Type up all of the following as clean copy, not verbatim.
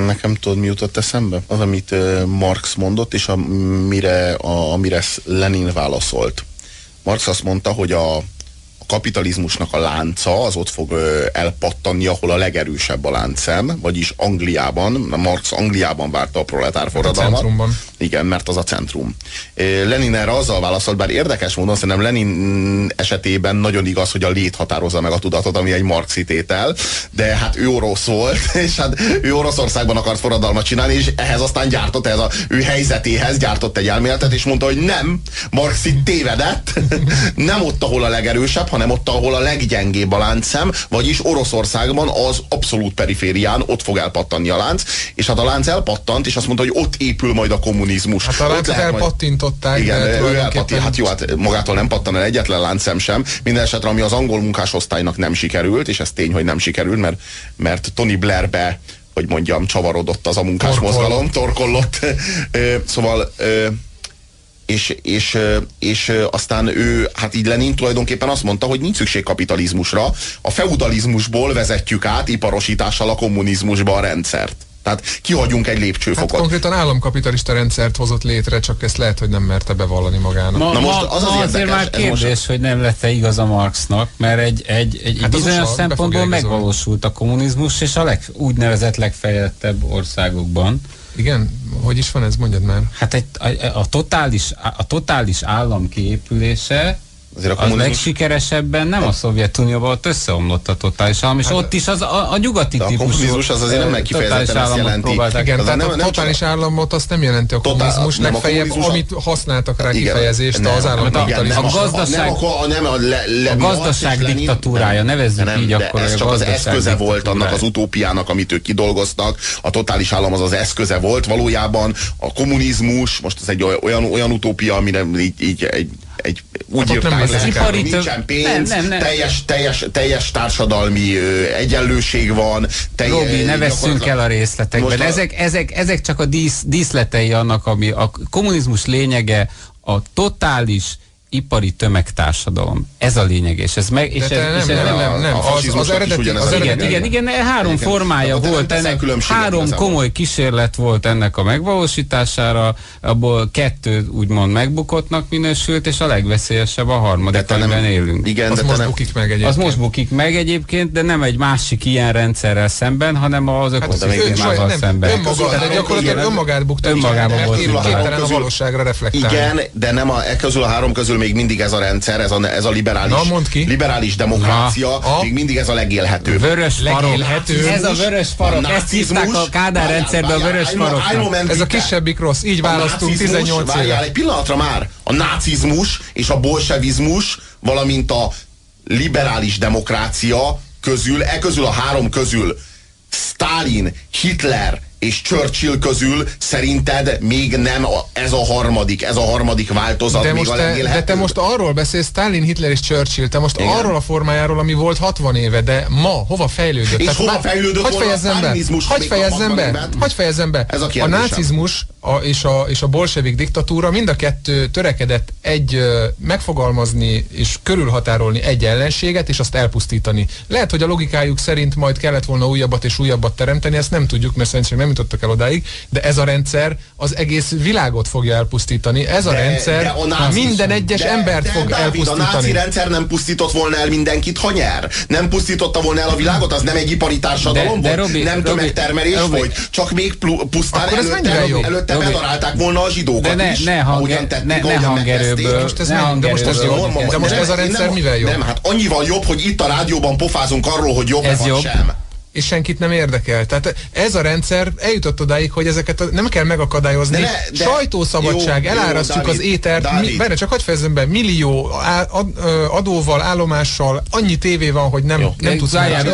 nekem tudod, mi jutott eszembe? Az, amit Marx mondott, és amire Lenin válaszolt. Marx azt mondta, hogy a kapitalizmusnak a lánca az ott fog elpattanni, ahol a legerősebb a láncszem, vagyis Angliában, Marx Angliában várta a proletár forradalmat. Igen, mert az a centrum. Lenin erre azzal válaszolt, bár érdekes módon szerintem Lenin esetében nagyon igaz, hogy a lét határozza meg a tudatot, ami egy marxi tétel, de hát ő orosz volt, és hát ő Oroszországban akart forradalmat csinálni, és ehhez aztán gyártott, ehhez az ő helyzetéhez gyártott egy elméletet, és mondta, hogy nem, Marx itt tévedett, nem ott, ahol a legerősebb, hanem ott, ahol a leggyengébb a láncszem, vagyis Oroszországban az abszolút periférián ott fog elpattanni a lánc, és hát a lánc elpattant, és azt mondta, hogy ott épül majd a kommunizmus. Hát a láncot elpattintották. Igen, ő elpattant. Hát jó, hát magától nem pattan el egyetlen láncszem sem. Minden esetre, ami az angol munkásosztálynak nem sikerült, és ez tény, hogy nem sikerült, mert Tony Blairbe, hogy mondjam, csavarodott az a munkásmozgalom, torkollott. Szóval... És aztán ő, hát így Lenin tulajdonképpen azt mondta, hogy nincs szükség kapitalizmusra, a feudalizmusból vezetjük át iparosítással a kommunizmusba a rendszert. Tehát kihagyunk egy lépcsőfokot. Hát konkrétan államkapitalista rendszert hozott létre, csak ezt lehet, hogy nem merte bevallani magának. Na most az azért már kérdés, hogy nem lett-e igaz a Marxnak, mert egy bizonyos szempontból megvalósult a kommunizmus, és a úgynevezett legfejlettebb országokban. Igen? Hogy is van ez? Mondjad már. Hát a totális állam kiépülése az legsikeresebben nem a Szovjetunióban, ott összeomlott a totális állam, és hát ott is a nyugati típusú. A kommunizmus az azért nem kifejezetten ezt jelenti. Igen, tehát a totális államot azt nem jelenti a kommunizmus, legfeljebb, amit használtak rá kifejezést az államkapitalizmus. A gazdaság diktatúrája, nevezzük így akkor. Ez csak az eszköze volt annak az utópiának, amit ők kidolgoztak. A totális állam az eszköze volt. Valójában a kommunizmus, most ez egy olyan utópia, amire így úgy írták le, hogy nincsen pénz, teljes társadalmi egyenlőség van. Robi, ne vesszünk el a részletekben. Ezek csak a díszletei annak, ami a kommunizmus lényege, a totális ipari tömegtársadalom. Ez a lényeg, és ez meg... És nem. Az eredeti... Igen, három formája volt ennek, három komoly kísérlet volt ennek a megvalósítására, abból 2 úgymond megbukottnak minősült, és a legveszélyesebb a harmadik, amiben élünk. Igen, az most bukik meg egyébként. Az most bukik meg egyébként, de nem egy másik ilyen rendszerrel szemben, hanem az ökoszisztémával szemben. Gyakorlatilag önmagát bukta, mert képtelen a valóságra reflektálni. Igen, de nem közül a 3 közül még mindig ez a rendszer, ez a liberális demokrácia, még mindig ez a legélhetőbb. Vörös farok. Ez a vörös farok. Ezt hívták a Kádár rendszerben, a vörös farok. Ez a kisebbik rossz. Így választunk 18 éve. Egy pillanatra már. A nácizmus és a bolsevizmus, valamint a liberális demokrácia közül a 3 közül Sztálin, Hitler és Churchill közül szerinted még nem ez a harmadik változat, de még a legélhetőbb? De te most arról beszélsz, Stalin, Hitler és Churchill, te most igen? Arról a formájáról, ami volt 60 éve, de ma hova fejlődött? És hova fejlődött volna a sztálinizmus? Hagy fejezzem be. A nácizmus és a bolsevik diktatúra mind a 2 törekedett megfogalmazni és körülhatárolni egy ellenséget, és azt elpusztítani. Lehet, hogy a logikájuk szerint majd kellett volna újabbat és újabbat teremteni, ezt nem tudjuk, mert szerintem nem jutottak el odáig, de ez a rendszer az egész világot fogja elpusztítani. Ez a rendszer minden egyes embert fog elpusztítani. A náci rendszer nem pusztított volna el mindenkit, ha nyer. Nem pusztította volna el a világot, az nem egy ipari társadalom volt, nem tömegtermelés volt, csak még pusztán előtte bedarálták volna a zsidókat is, ahogyan tették, ahogyan megteszték. De most ez a rendszer mivel jobb? Nem, hát annyival jobb, hogy itt a rádióban pofázunk arról, hogy jobb vagy sem. És senkit nem érdekel. Tehát ez a rendszer eljutott odáig, hogy ezeket nem kell megakadályozni. Sajtószabadság, elárasztjuk az étert. Csak hadd fejezzem be, millió adóval, állomással, annyi tévé van, hogy nem tudsz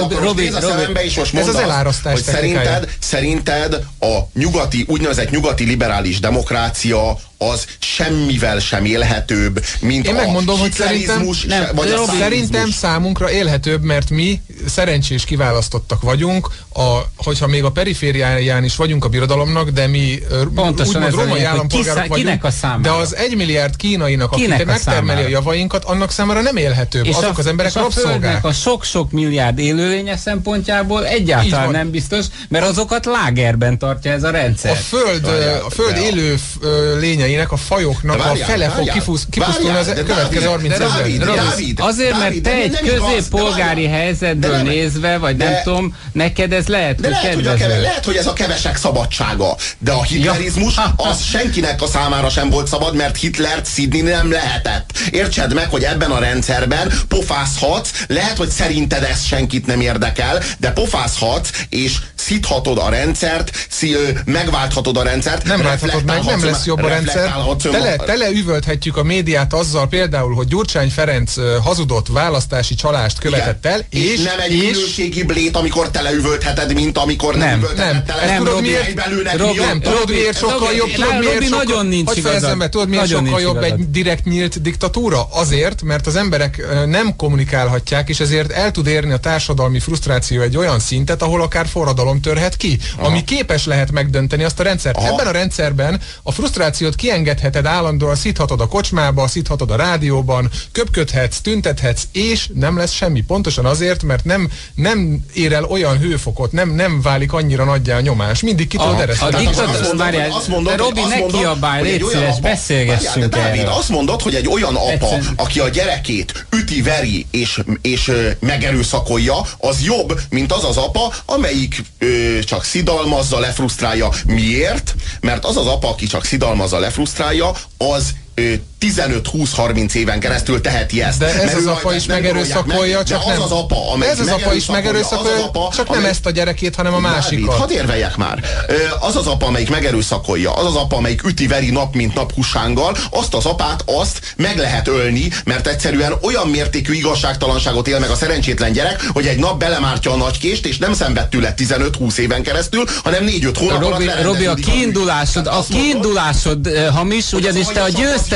ez az elárasztás hogy szerinted a úgynevezett nyugati liberális demokrácia az semmivel sem élhetőbb, mint én megmondom, hogy szerintem számunkra élhetőbb, mert mi szerencsés kiválasztottak vagyunk, hogyha még a perifériáján is vagyunk a birodalomnak, de mi úgymond római állampolgárok vagyunk, de az 1 milliárd kínainak, aki megtermeli a javainkat, annak számára nem élhetőbb. És azok az emberek rabszolgák. A sok-sok milliárd élőlénye szempontjából egyáltalán nem biztos, mert azokat lágerben tartja ez a rendszer. A föld élő lényeinek, a fajoknak a fele fog kipusztulni az következő 30 évben. Azért, mert te egy középpolgári helyzetből nézve, vagy nem tudom, neked ez lehet, hogy kedvező. Lehet, hogy ez a kevesek szabadsága, de a hitlerizmus az senkinek a számára sem volt szabad, mert Hitlert szidni nem lehetett. Értsed meg, hogy ebben a rendszerben pofázhatsz, lehet, hogy szerinted ez senkit nem érdekel, de pofázhatsz, és szidhatod a rendszert, megválthatod a rendszert. Nem válthatod meg, nem lesz jobb a rendszer. Teleüvölthetjük a médiát azzal például, hogy Gyurcsány Ferenc hazudott, választási csalást követett el, és nem egy minőségi blét, amikor teleüvöltheted, mint amikor nem üvöltheted tele. Tudod miért sokkal jobb? Tudod miért sokkal jobb egy direkt nyílt diktatúra? Azért, mert az emberek nem kommunikálhatják, és ezért el tud érni a társadalmi frusztráció egy olyan szintet, ahol akár forradalom törhet ki, ami képes lehet megdönteni azt a rendszert. Ebben a rendszerben a frusztrációt kiengedheted állandóan, szidhatod a kocsmába, szidhatod a rádióban, köpködhetsz, tüntethetsz, és nem lesz semmi. Pontosan azért, mert nem ér el olyan hőfokot, nem válik annyira nagyjá a nyomás. Mindig ki tudod ereszteni. Robi, ne kiabálj, légy szíves, beszélgessünk erről. Azt mondod, hogy egy olyan apa, aki a gyerekét üti, veri és megerőszakolja, az jobb, mint az az apa, amelyik csak szidalmazza, lefrusztrálja. Miért? Mert az az apa, aki csak szidalmazza, lefrusztrálja, az 15-20-30 éven keresztül teheti ezt. De ez az apa is megerőszakolja, csak nem. Az apa, ez az apa is megerőszakolja, csak nem ezt a gyerekét, hanem a másikat. Hadd érveljek már. Az az apa, amelyik megerőszakolja, az az apa, amelyik üti-veri nap, mint nap húsánggal, azt az apát, azt meg lehet ölni, mert egyszerűen olyan mértékű igazságtalanságot él meg a szerencsétlen gyerek, hogy egy nap belemártja a nagykést, és nem szenved tőle 15-20 éven keresztül, hanem 4-5 hónap alatt Robi, a kiindulásod hamis, ugyanis te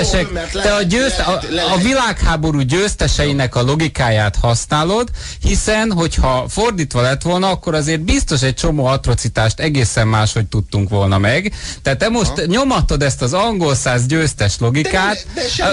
a világháború győzteseinek a logikáját használod, hiszen, hogyha fordítva lett volna, akkor azért biztos egy csomó atrocitást egészen máshogy tudtunk volna meg. Tehát te most nyomatod ezt az angol száz győztes logikát.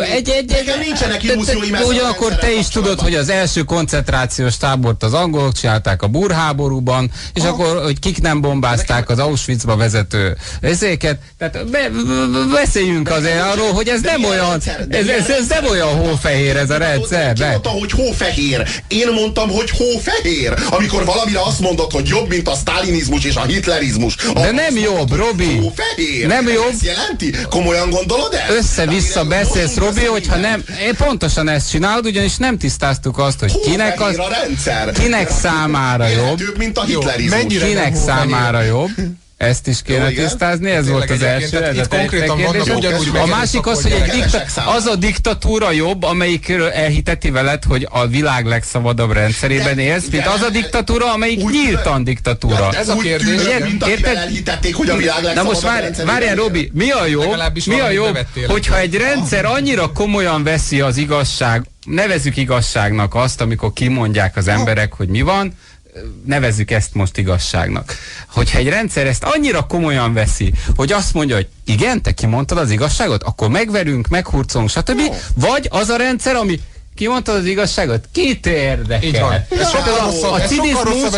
Ugyanakkor te is tudod, hogy az első koncentrációs tábort az angolok csinálták a Búr-háborúban, és akkor, hogy kik nem bombázták az Auschwitzba vezető ezéket. Tehát beszéljünk azért arról, hogy ez nem olyan, ez nem olyan hófehér ez a rendszer. Ki mondta, hogy hófehér? Én mondtam, hogy hófehér. Amikor valamire azt mondod, hogy jobb, mint a sztálinizmus és a hitlerizmus. De nem jobb, Robi. Hófehér. Nem jobb. Ez jelenti? Komolyan gondolod ezt? Össze-vissza beszélsz, Robi, hogyha nem, én pontosan ezt csinálod, ugyanis nem tisztáztuk azt, hogy kinek számára jobb. Mint a hitlerizmus. Kinek számára jobb. Ezt is kéne tisztázni, ez volt az első. A másik az, hogy az a diktatúra jobb, amelyikről elhiteti veled, hogy a világ legszabadabb rendszerében élsz, mint az a diktatúra, amelyik nyíltan diktatúra. Ez a kérdés, érted? Elhitették, hogy a világ legszabadabb rendszerében. Na most várjál, Robi, mi a jobb, hogyha egy rendszer annyira komolyan veszi az igazság, nevezzük igazságnak azt, amikor kimondják az emberek, hogy mi van, nevezzük ezt most igazságnak. Hogyha egy rendszer ezt annyira komolyan veszi, hogy azt mondja, hogy igen, te kimondtad az igazságot, akkor megverünk, meghurcolunk, stb. Vagy az a rendszer, ami kimondtad az igazságot? Kit érdekel? Így van. A cinizmus,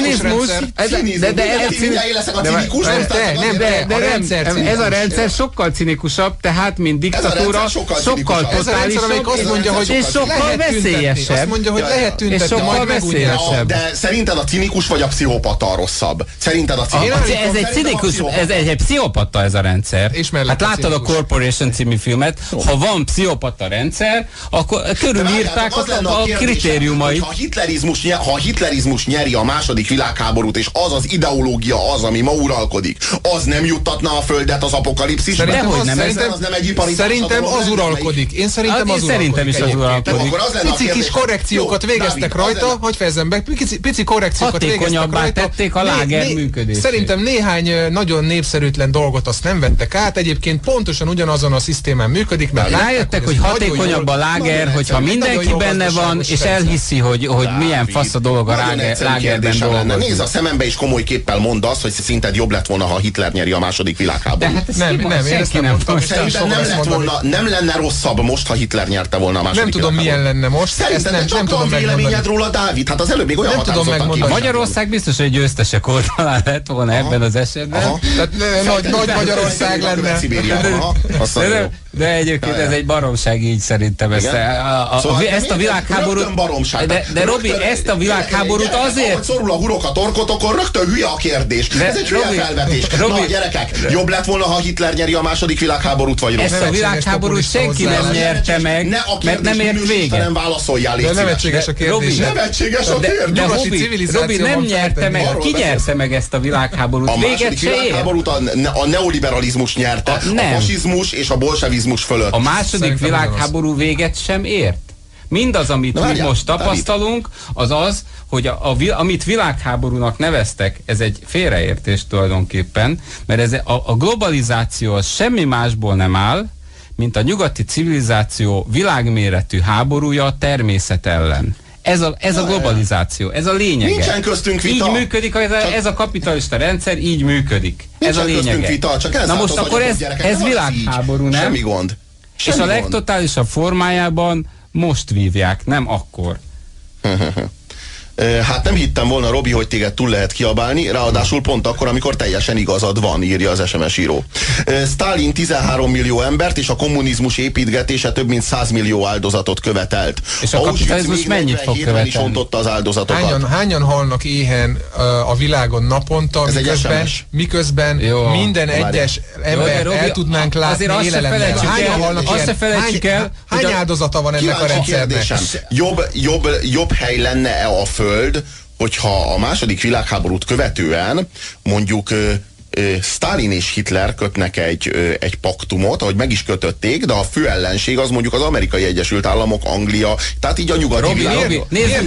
ez a rendszer sokkal cinikusabb, tehát, mint diktatúra, sokkal totálisabb, és sokkal veszélyesebb. Azt mondja, hogy lehet tüntetni, majd veszélyesebb. De szerinted a cinikus vagy a pszichopata rosszabb? Szerinted a cinikus? Ez egy cinikus, ez egy pszichopata ez a rendszer. Hát láttad a Corporation című filmet, ha van pszichopata rendszer, akkor körülbelül írták a kritériumait. Ha a hitlerizmus nyeri a második világháborút, és az az ideológia az, ami ma uralkodik, az nem juttatna a földet az apokalipszisbe? Szerintem az uralkodik. Én szerintem az uralkodik. Is az uralkodik. Pici kis korrekciókat végeztek rajta, hogy fejezem be, pici korrekciókat végeztek rajta. Tették a láger működését. Szerintem néhány nagyon népszerűtlen dolgot azt nem vettek át, egyébként pontosan ugyanazon a szisztémán működik, mert rájöttek, hogy hatékonyabb a láger, hogyha mindenki benne van, és elhiszi, hogy milyen fasz a dolog a lágerben dolgozni. Nézd, a szemembe is komoly képpel mondd azt, hogy szerinted jobb lett volna, ha Hitler nyeri a második világháborút. Nem lenne rosszabb most, ha Hitler nyerte volna a második világháborút. Nem tudom, milyen lenne most. Szerintem nem tudom véleményed róla, Dávid. Hát az előbb még olyan határozottan ki. Magyarország biztos, hogy győztesek oldalán lett volna ebben az esetben. Nagy Magyarország lenne. De egyébként ez egy baromság így szerintem. Ezt a világháborút... De Robi, ezt a világháborút azért... Ahogy szorul a hurok a torkotokon, rögtön hülye a kérdés. Ez egy hülye felvetés. Na gyerekek, jobb lett volna, ha Hitler nyeri a második világháborút, vagy rossz? Ezt a világháborút senki nem nyerte meg, mert nem ért véget. Nem válaszoljál, légy szíves. Nevetséges a kérdés. Nevetséges a kérdés. Robi nem nyerte meg. Ki nyerte meg ezt a világháborút? A második világháborút a neoliberalizmus nyerte. A fasizmus és a bolsevizmus fölött. A második világháború véget sem ért. Mindaz, amit mi most tapasztalunk, az, hogy amit világháborúnak neveztek, ez egy félreértés tulajdonképpen, mert a globalizáció az semmi másból nem áll, mint a nyugati civilizáció világméretű háborúja a természet ellen. Ez a globalizáció, ez a lényege. Nincsen köztünk vita. Így működik, ez a kapitalista rendszer, így működik. Ez a lényege. Vita, csak na most akkor ez világháború, nem? Semmi gond. És a legtotálisabb formájában most vívják, nem akkor. Hát nem hittem volna, Robi, hogy téged túl lehet kiabálni, ráadásul pont akkor, amikor teljesen igazad van, írja az SMS író. Stalin 13 millió embert és a kommunizmus építgetése több mint 100 millió áldozatot követelt. És a kapitalizmus mennyit fog követelni? Is ontotta az áldozatokat. Hányan halnak éhen a világon naponta, miközben minden egyes ember el tudnánk látni élelemben. Hányan halnak ilyen? Hány áldozata van ennek a rendszernek? Jobb hely lenne a Föld, hogyha a második világháborút követően mondjuk Stalin és Hitler kötnek egy paktumot, ahogy meg is kötötték, de a fő ellenség az mondjuk az Amerikai Egyesült Államok, Anglia, tehát így a nyugati világ.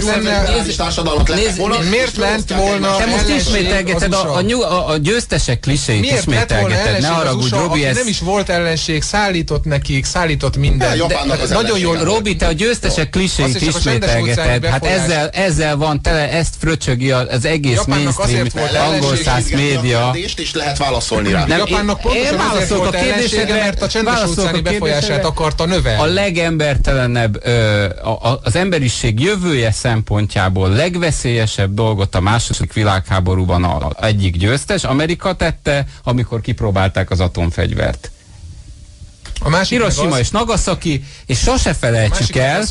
Miért lent volna? Te most ismételgeted a győztesek kliséit, ismételgeted, ne haragudj, Robi, nem is volt ellenség, szállított nekik, szállított minden. Nagyon jól, Robi, te a győztesek kliséit ismételgeted, hát ezzel van tele, ezt fröcsögi az egész mainstream angol száz média. Lehet válaszolni rá. Japánnak pontosan azért volt ellensége, mert a csendes óceáni befolyását akarta növelni. A legembertelenebb, az emberiség jövője szempontjából legveszélyesebb dolgot a második világháborúban egyik győztes, Amerika tette, amikor kipróbálták az atomfegyvert. Hiroshima és Nagasaki, és sose felejtsük el,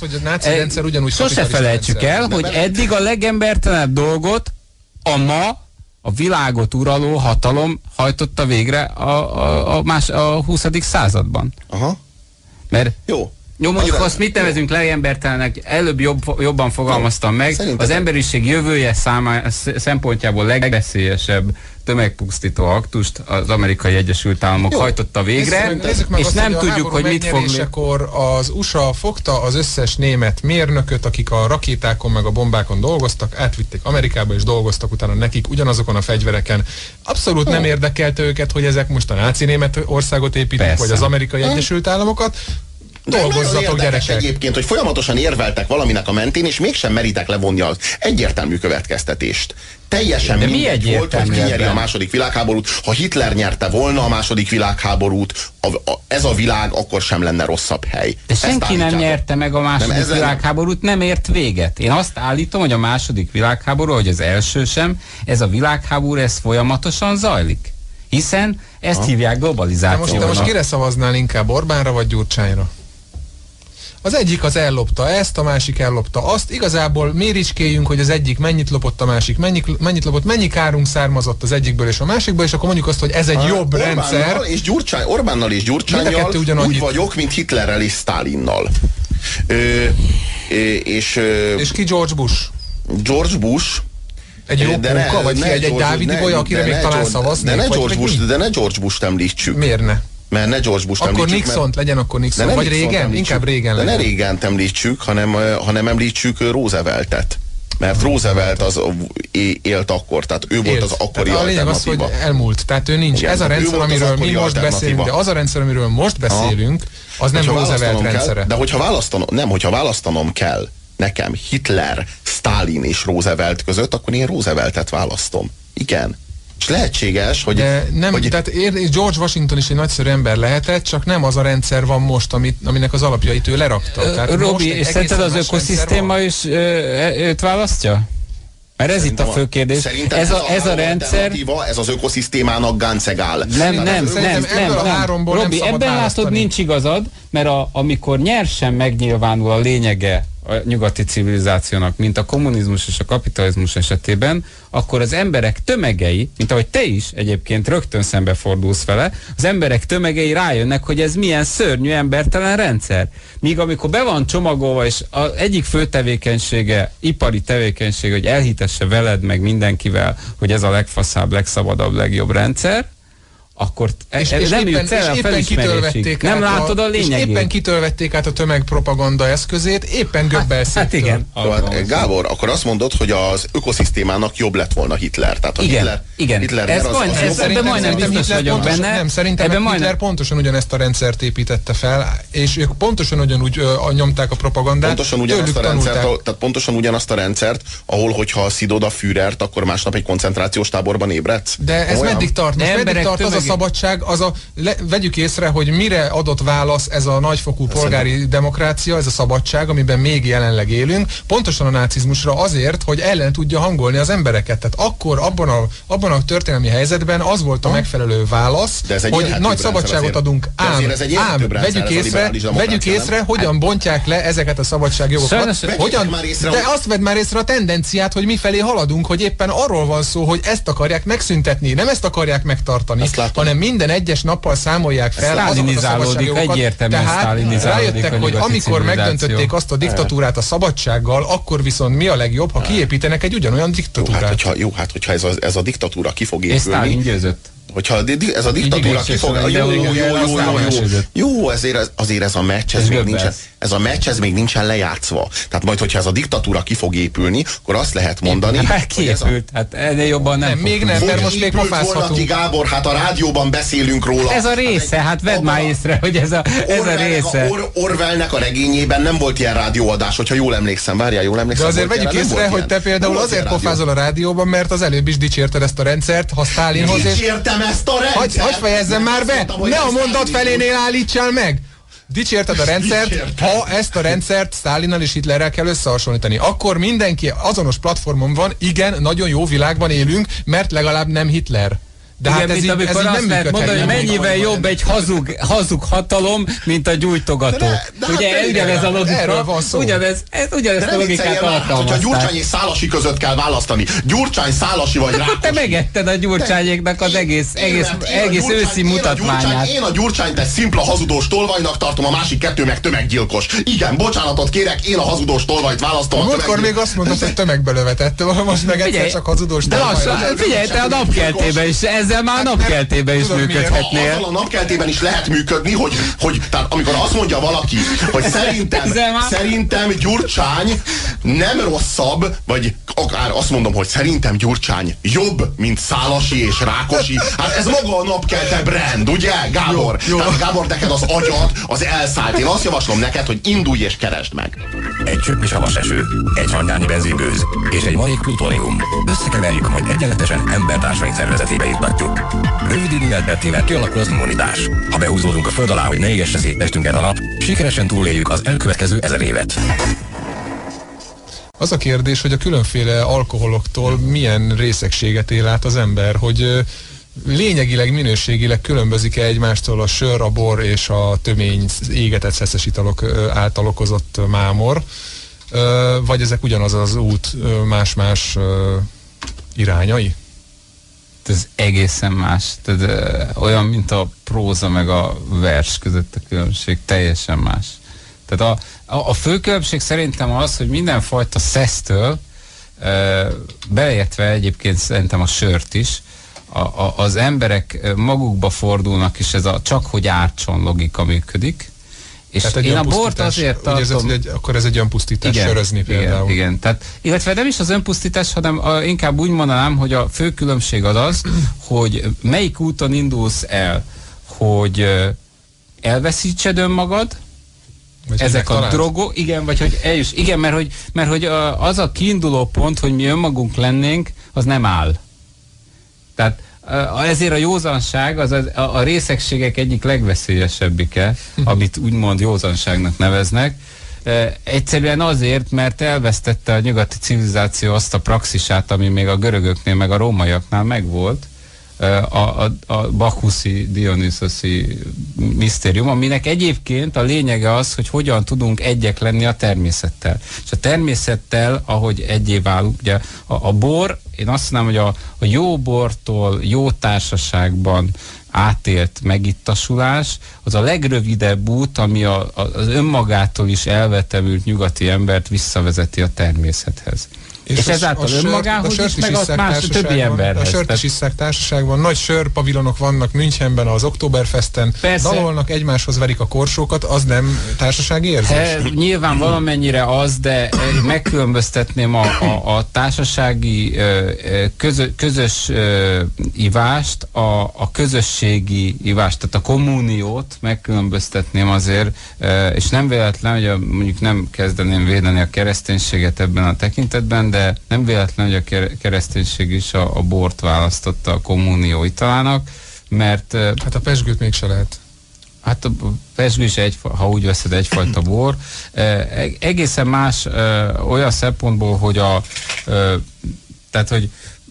hogy eddig a legembertelenebb dolgot a világot uraló hatalom hajtotta végre a 20. században. Aha. Mert jó, mondjuk azt mit nevezünk legembertelenek, előbb jobban fogalmaztam meg, az emberiség jövője szempontjából legveszélyesebb tömegpusztító aktust az Amerikai Egyesült Államok hajtotta végre, és nem tudjuk, hogy mit fog... Akkor az USA fogta az összes német mérnököt, akik a rakétákon meg a bombákon dolgoztak, átvitték Amerikába és dolgoztak utána nekik ugyanazokon a fegyvereken. Abszolút nem érdekelte őket, hogy ezek most a náci Németországot építik, vagy az Amerikai Egyesült Államokat. Dolgozzatok, gyerekek! Egyébként, hogy folyamatosan érveltek valaminek a mentén, és mégsem meritek levonni az egyértelmű következtetést. Teljesen mindegy volt, hogy ki nyeri a második világháborút. Ha Hitler nyerte volna a második világháborút, ez a világ akkor sem lenne rosszabb hely. De senki nem nyerte meg a második világháborút, nem ért véget. Én azt állítom, hogy a második világháború, hogy az első sem, ez a világháború, ez folyamatosan zajlik. Hiszen ezt hívják globalizációnak. De most kire szavaznál inkább, Orbánra vagy Gyurcsányra? Az egyik az ellopta ezt, a másik ellopta azt. Igazából méricskéljünk, hogy az egyik mennyit lopott, a másik mennyit lopott, mennyi kárunk származott az egyikből és a másikból, és akkor mondjuk azt, hogy ez egy jobb rendszer. Orbánnal és Gyurcsánnyal úgy vagyok, mint Hitlerrel és Sztálinnal. És ki George Bush? George Bush. Egy jó póka, vagy egy Dávidi Bolya, akire még talán szavaznék? De ne George Bush-t említsük. Miért ne? Mert ne George Bush-t említsük. Akkor Nixont legyen, akkor Nixon. Vagy régen? Inkább régen legyen. De ne régent említsük, hanem említsük Rooseveltet. Mert Roosevelt az élt akkor, tehát ő volt az akkori alternatíva. A lényeg az, hogy elmúlt, tehát ő nincs. Igen, ez a rendszer, amiről mi most beszélünk, de az a rendszer, amiről most beszélünk, az nem Roosevelt rendszere. De hogyha választanom kell nekem Hitler, Stalin és Roosevelt között, akkor én Rooseveltet választom. Igen. És lehetséges, hogy... De nem, tehát George Washington is egy nagyszerű ember lehetett, csak nem az a rendszer van most, aminek az alapjait ő lerakta. Robi, és szerinted az ökoszisztéma is őt választja? Mert ez itt a fő kérdés. Ez a rendszer... Ez az ökoszisztémának gáncegál. Nem. Robi, ebben látod, nincs igazad, mert amikor nyersen megnyilvánul a lényege a nyugati civilizációnak, mint a kommunizmus és a kapitalizmus esetében, akkor az emberek tömegei, mint ahogy te is egyébként rögtön szembefordulsz vele, az emberek tömegei rájönnek, hogy ez milyen szörnyű, embertelen rendszer. Míg amikor be van csomagolva, és az egyik fő tevékenysége, ipari tevékenysége, hogy elhitesse veled meg mindenkivel, hogy ez a legfaszább, legszabadabb, legjobb rendszer, akkor nem jutsz el a felismerésig. Nem látod a lényegét. És éppen kitől vették át a tömegpropaganda eszközét, éppen Goebbelszéktől. Hát igen. Gábor, akkor azt mondod, hogy az ökoszisztémának jobb lett volna Hitler. Tehát a Hitler ebben majdnem biztos vagyok benne. Nem, szerintem Hitler pontosan ugyanezt a rendszert építette fel, és ők pontosan ugyanúgy nyomták a propagandát. Pontosan ugyanazt a rendszert, ahol, hogyha szidod a Führert, akkor másnap egy koncentrációs táborban ébredsz. De ez meddig tart? Meddig tart az a szabadság, vegyük észre, hogy mire adott válasz ez a nagyfokú polgári demokrácia, ez a szabadság, amiben még jelenleg élünk, pontosan a nácizmusra azért, hogy ellen tudja hangolni az embereket. Tehát akkor abban a történelmi helyzetben az volt a megfelelő válasz, hogy nagy szabadságot adunk, vegyük észre, hogyan bontják le ezeket a szabadságjogokat. De azt vedd már észre a tendenciát, hogy mifelé haladunk, hogy éppen arról van szó, hogy ezt akarják megszüntetni, nem ezt akarják megtartani, hanem minden egyes nappal számolják fel azokat a szabadságjogokat. Tehát rájöttek, hogy amikor megdöntötték azt a diktatúrát a szabadsággal, akkor viszont mi a legjobb, ha kiépítenek egy ugyanolyan diktatúrát. Hogyha ez a diktatúra ki fog épülni. És Sztálin győzött. Hogyha ez a diktatúra ki fog... Jó, azért ez a meccs, ez a meccs még nincsen lejátszva. Tehát majd, hogyha ez a diktatúra ki fog épülni, akkor azt lehet mondani... Kiépült, hát ennél jobban nem. Még nem, mert most még pofázhatunk. Gábor, hát a rádióban beszélünk róla. Ez a része, hát vedd már észre, hogy ez a része. Orwellnek a regényében nem volt ilyen rádióadás, hogyha jól emlékszem. Várjál, jól emlékszem. De azért vegyük észre, hogy te például azért pofázol a rádióban, mert az előbb is dicsérted ezt a rendszert, ha Sztálinhoz és... ezt a rendszert! Hogy fejezzem már be! Ne a mondat felénél állítsál meg! Dicsérted a rendszert, ha ezt a rendszert Sztálinnal és Hitlerrel kell összehasonlítani. Akkor mindenki azonos platformon van, igen, nagyon jó világban élünk, mert legalább nem Hitler. De igen, hát ez amikor azt lehet mondani, hogy mennyivel jobb egy hazug hatalom, mint a gyújtogató. Ugye ugyanez a logika. Erről van szó. Ugyanez a logikát alkalmazták. Hogyha Gyurcsány és Szálasi között kell választani. Gyurcsány, Szálasi vagy Rákosi. Te megetted a Gyurcsányéknak az egész őszi mutatványát. Én a Gyurcsányt egy szimpla hazudós tolvajnak tartom, a másik kettő meg tömeggyilkos. Igen, bocsánatot kérek, én a hazudós tolvajt választom. Múltkor még azt mondtad, hogy tömegbe lövetett. Most meg egyszer csak hazudós tolvaj. Figyelj, te a napkeltében is ezzel már napkeltében is működhetnél. Azzal a napkeltében is lehet működni, hogy tehát amikor azt mondja valaki, hogy szerintem Gyurcsány nem rosszabb, vagy akár azt mondom, hogy szerintem Gyurcsány jobb, mint Szálasi és Rákosi. Hát ez maga a napkelte brand, ugye, Gábor? Jó. Tehát Gábor, neked az agyad, az elszállt. Én azt javaslom neked, hogy indulj és keresd meg. Egy csöpp havas eső, egy hangányi benzingőz és egy marék plutónium. Összekeverjük, majd egyenletesen embertársaink szervezetébe juttatjuk. Rövid idő elteltével kialakul az immunitás. Ha behúzódunk a föld alá, hogy ne égesse szét testünket a nap, sikeresen túléljük az elkövetkező 1000 évet. Az a kérdés, hogy a különféle alkoholoktól milyen részegséget él át az ember, hogy lényegileg, minőségileg különbözik-e egymástól a sör, a bor és a tömény égetett szeszes italok által okozott mámor, vagy ezek ugyanaz az út más-más irányai? Ez egészen más. Tehát, olyan, mint a próza meg a vers között a különbség, teljesen más. Tehát a fő különbség szerintem az, hogy mindenfajta szesztől, beleértve egyébként szerintem a sört is, az emberek magukba fordulnak, és ez a csak hogy ártson logika működik. És én a bort azért tartom... Akkor ez egy önpusztítás, sörözni például. Igen. Tehát, illetve nem is az önpusztítás, hanem inkább úgy mondanám, hogy a fő különbség az, hogy melyik úton indulsz el, hogy elveszítsed önmagad, vagy ezek a drogok, igen, vagy hogy eljuss, igen, mert hogy az a kiinduló pont, hogy mi önmagunk lennénk, az nem áll. Tehát ezért a józanság az a részegségek egyik legveszélyesebbike, amit úgymond józanságnak neveznek. Egyszerűen azért, mert elvesztette a nyugati civilizáció azt a praxisát, ami még a görögöknél, meg a rómaiaknál megvolt, a Bacchuszi, Dionysoszi misztérium, aminek egyébként a lényege az, hogy hogyan tudunk egyek lenni a természettel. És a természettel, ahogy egyé válunk, ugye a bor, én azt mondom, hogy a jó bortól, jó társaságban átélt megittasulás, az a legrövidebb út, ami az önmagától is elvetemült nyugati embert visszavezeti a természethez. És ezáltal önmagához is, meg a más többi emberhez. A sört is isszák társaságban, nagy sörpavilonok vannak Münchenben az Oktoberfesten, dalolnak, egymáshoz verik a korsókat, az nem társasági érzés? Nyilván valamennyire az, de megkülönböztetném a társasági közös ivást, a közösségi ivást, tehát a kommuniót megkülönböztetném azért, és nem véletlen, hogy mondjuk nem kezdeném védeni a kereszténységet ebben a tekintetben, de nem véletlen, hogy a kereszténység is a bort választotta a kommunió italának, mert... Hát a pezsgőt mégse lehet. Hát a pezsgő is, ha úgy veszed, egyfajta bor. Egészen más olyan szempontból, hogy tehát, hogy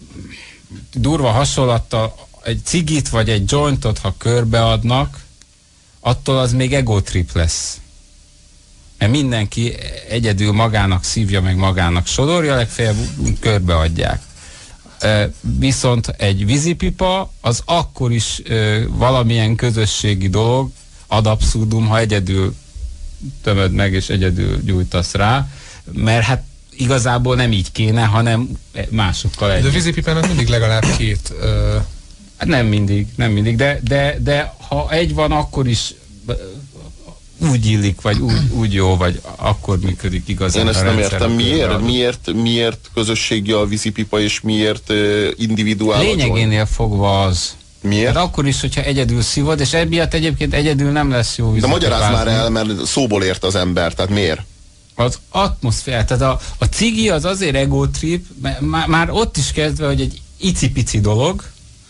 durva hasonlattal egy cigit vagy egy jointot, ha körbeadnak, attól az még egotrip lesz. Mert mindenki egyedül magának szívja, meg magának sodorja, legfeljebb körbeadják. Viszont egy vízipipa az akkor is valamilyen közösségi dolog, ad abszurdum, ha egyedül tömöd meg és egyedül gyújtasz rá, mert hát igazából nem így kéne, hanem másokkal együtt. De a vízipipának mindig legalább két... Nem mindig, de ha egy van, akkor is úgy illik, vagy úgy jó, vagy akkor működik igazán. Én ezt nem értem. Miért közösségi a vízipipa, és miért individuál? Lényegénél fogva az. Miért? Hát akkor is, hogyha egyedül szívod, és emiatt egyébként egyedül nem lesz jó vízipipázni. De magyarázz már el, mert szóból ért az ember, tehát miért? Az atmoszféra, tehát a cigi az azért egotrip, már ott is kezdve, hogy egy icipici dolog,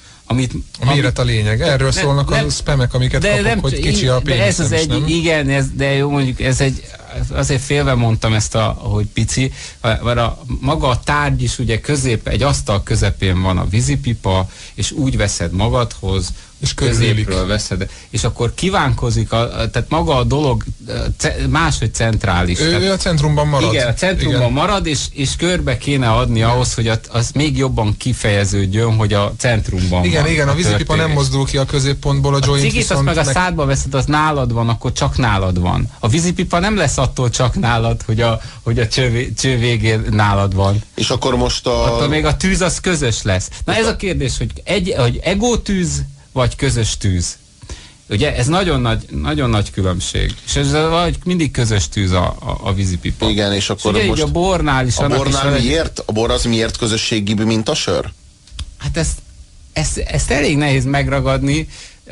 a méret a lényeg. Erről szólnak a spamek, amiket kapok, hogy kicsi a pénz. Ez az egy, igen, de jó, mondjuk ez egy, azért félve mondtam ezt, hogy pici, mert maga a tárgy is ugye egy asztal közepén van a vízipipa, és úgy veszed magadhoz, és középről veszed, és akkor kívánkozik, tehát maga a dolog máshogy centrális. Ő a centrumban marad. Igen, a centrumban marad, és körbe kéne adni ahhoz, hogy az még jobban kifejeződjön, hogy a centrumban van. Igen, a vízipipa nem mozdul ki a középpontból, a joint cigit azt meg a szádba veszed, az nálad van, akkor csak nálad van. A vízipipa nem lesz attól csak nálad, hogy a cső végén nálad van. És akkor most attól még a tűz az közös lesz. Na ez a kérdés, hogy egótűz, vagy közös tűz. Ugye ez nagyon nagy különbség. És ez valahogy mindig közös tűz a vízipipa. Igen, és akkor ugye most... a bornál is... A bornál miért? A bor az miért közösségibb, mint a sör? Hát ezt elég nehéz megragadni,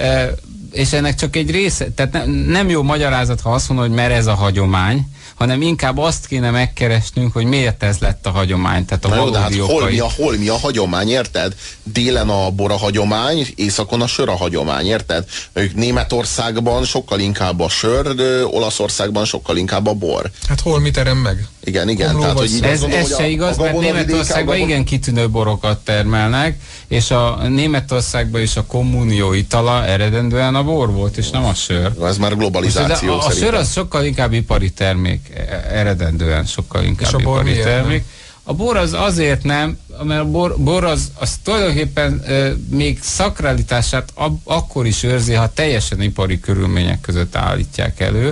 és ennek csak egy része, tehát nem jó magyarázat, ha azt mondod, hogy mert ez a hagyomány, hanem inkább azt kéne megkeresnünk, hogy miért ez lett a hagyomány. Tehát a valódi okai. Hol mi a hagyomány, érted? Délen a bor a hagyomány, északon a sör a hagyomány, érted? Németországban sokkal inkább a sör, Olaszországban sokkal inkább a bor. Hát hol mit terem meg? Igen. Tehát, hogy ez se igaz, mert Németországban igen kitűnő borokat termelnek, és a Németországban is a kommunió itala eredendően a bor volt, és nem a sör. Ez már globalizáció a sör az sokkal inkább ipari termék, eredendően sokkal inkább ipari termék. A bor az azért nem, mert a bor az tulajdonképpen még szakralitását akkor is őrzi, ha teljesen ipari körülmények között állítják elő,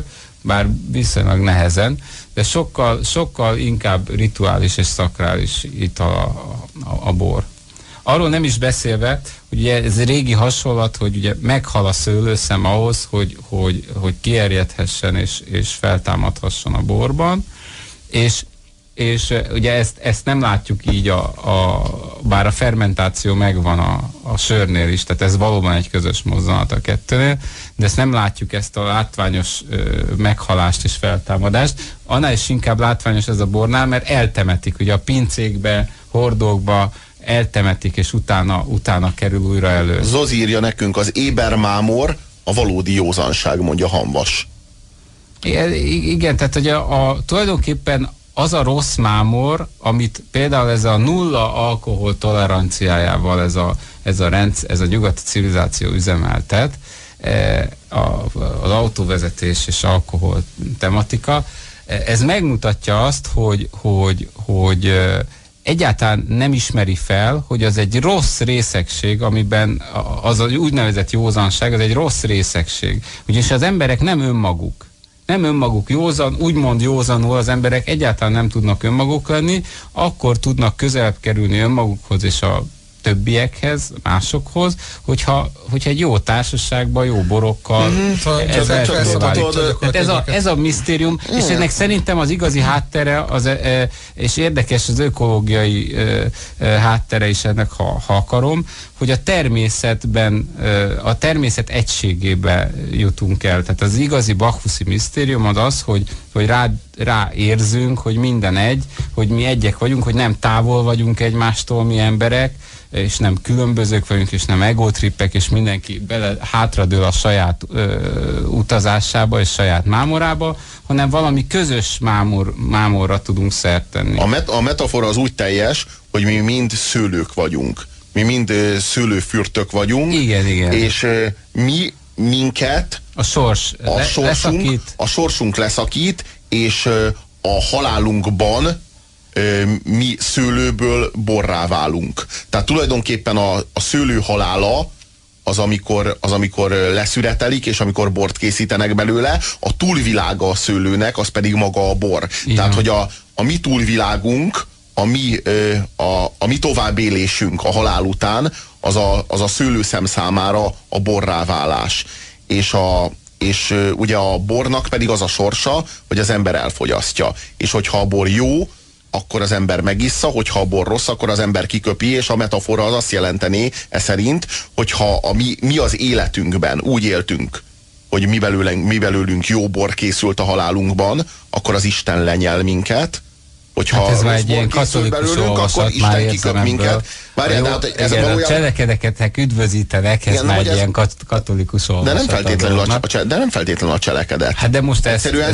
bár viszonylag nehezen, de sokkal inkább rituális és szakrális ital a bor. Arról nem is beszélve, hogy ugye ez régi hasonlat, hogy ugye meghal a szőlőszem ahhoz, hogy kierjedhessen és feltámadhasson a borban, és ugye ezt nem látjuk így, bár a fermentáció megvan a sörnél is, tehát ez valóban egy közös mozzanat a kettőnél, de ezt nem látjuk, ezt a látványos meghalást és feltámadást. Annál is inkább látványos ez a bornál, mert eltemetik, ugye a pincékbe, hordókba eltemetik, és utána kerül újra elő. Zozi írja nekünk, az ébermámor a valódi józanság, mondja Hamvas. Igen, tehát ugye tulajdonképpen az a rossz mámor, amit például ez a nulla alkohol toleranciájával ez a nyugati civilizáció üzemeltet, az autóvezetés és alkohol tematika, ez megmutatja azt, hogy egyáltalán nem ismeri fel, hogy az egy rossz részegség, amiben az úgynevezett józanság, az egy rossz részegség. Ugyanis az emberek nem önmaguk úgymond józanul, az emberek egyáltalán nem tudnak önmaguk lenni, akkor tudnak közelebb kerülni önmagukhoz és a többiekhez, másokhoz, hogyha egy jó társaságban, jó borokkal ez a misztérium, és ennek szerintem az igazi háttere, és érdekes az ökológiai háttere is ennek, ha akarom, hogy a természetben, a természet egységébe jutunk el. Tehát az igazi bacchuszi misztérium az, hogy rá érzünk, hogy minden egy, hogy mi egyek vagyunk, hogy nem távol vagyunk egymástól mi emberek, és nem különbözők vagyunk, és nem egotrippek, és mindenki hátradől a saját utazásába és saját mámorába, hanem valami közös mámorra tudunk szert tenni. A metafora az úgy teljes, hogy mi mind szőlők vagyunk. Mi mind szőlőfürtök vagyunk. Igen. És minket a sorsunk leszakít, és a halálunkban mi szőlőből borrá válunk. Tehát tulajdonképpen a szőlő halála az, amikor leszüretelik, és amikor bort készítenek belőle, a túlvilága a szőlőnek, az pedig maga a bor. Igen. Tehát, hogy a mi túlvilágunk, a mi továbbélésünk a halál után, az a szőlőszem számára a borrá válás. És ugye a bornak pedig az a sorsa, hogy az ember elfogyasztja. És hogyha a bor jó, akkor az ember megissza, hogyha a bor rossz, akkor az ember kiköpi, és a metafora az azt jelentené szerint, hogyha mi az életünkben úgy éltünk, hogy mi belőlünk jó bor készült a halálunkban, akkor az Isten lenyel minket, hogyha ez már egy ilyen katolikus olvasat, akkor Isten kiköp minket. A cselekedeket üdvözítenek, ez már egy ilyen katolikus olvasat. De nem feltétlenül a cselekedet. Hát de most egyszerűen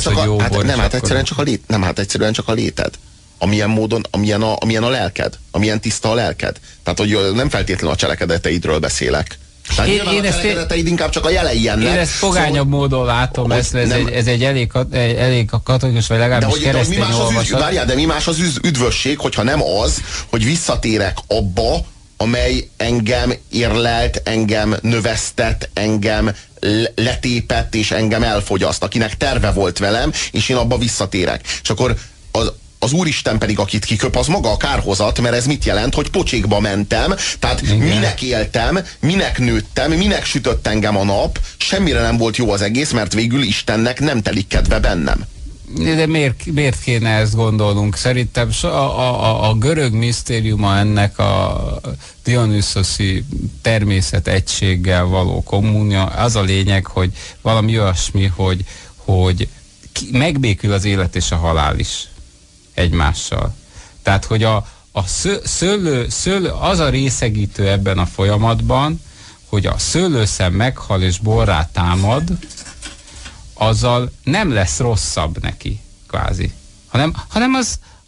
csak a léted. Amilyen módon, amilyen a lelked, amilyen tiszta a lelked. Tehát, hogy nem feltétlenül a cselekedeteidről beszélek. Tehát én a cselekedeteid inkább csak a jelei ennek. Én ezt pogányabb módon látom, ez egy elég a katolikus, vagy legalábbis keresztény olvasat. De mi más az üdvösség, hogyha nem az, hogy visszatérek abba, amely engem érlelt, engem növesztett, engem letépett, és engem elfogyaszt, akinek terve volt velem, és én abba visszatérek. És akkor az Úristen pedig, akit kiköp, az maga a kárhozat, mert ez mit jelent, hogy pocsékba mentem, tehát igen. Minek éltem, minek nőttem, minek sütött engem a nap, semmire nem volt jó az egész, mert végül Istennek nem telik kedve bennem. De miért kéne ezt gondolnunk? Szerintem a görög misztériuma ennek a Dionüszoszi természet egységgel való kommunia, az a lényeg, hogy valami olyasmi, hogy megbékül az élet és a halál is egymással. Tehát, hogy a szőlő, az a részegítő ebben a folyamatban, hogy a szőlőszem meghal és borrá támad, azzal nem lesz rosszabb neki, kvázi. Hanem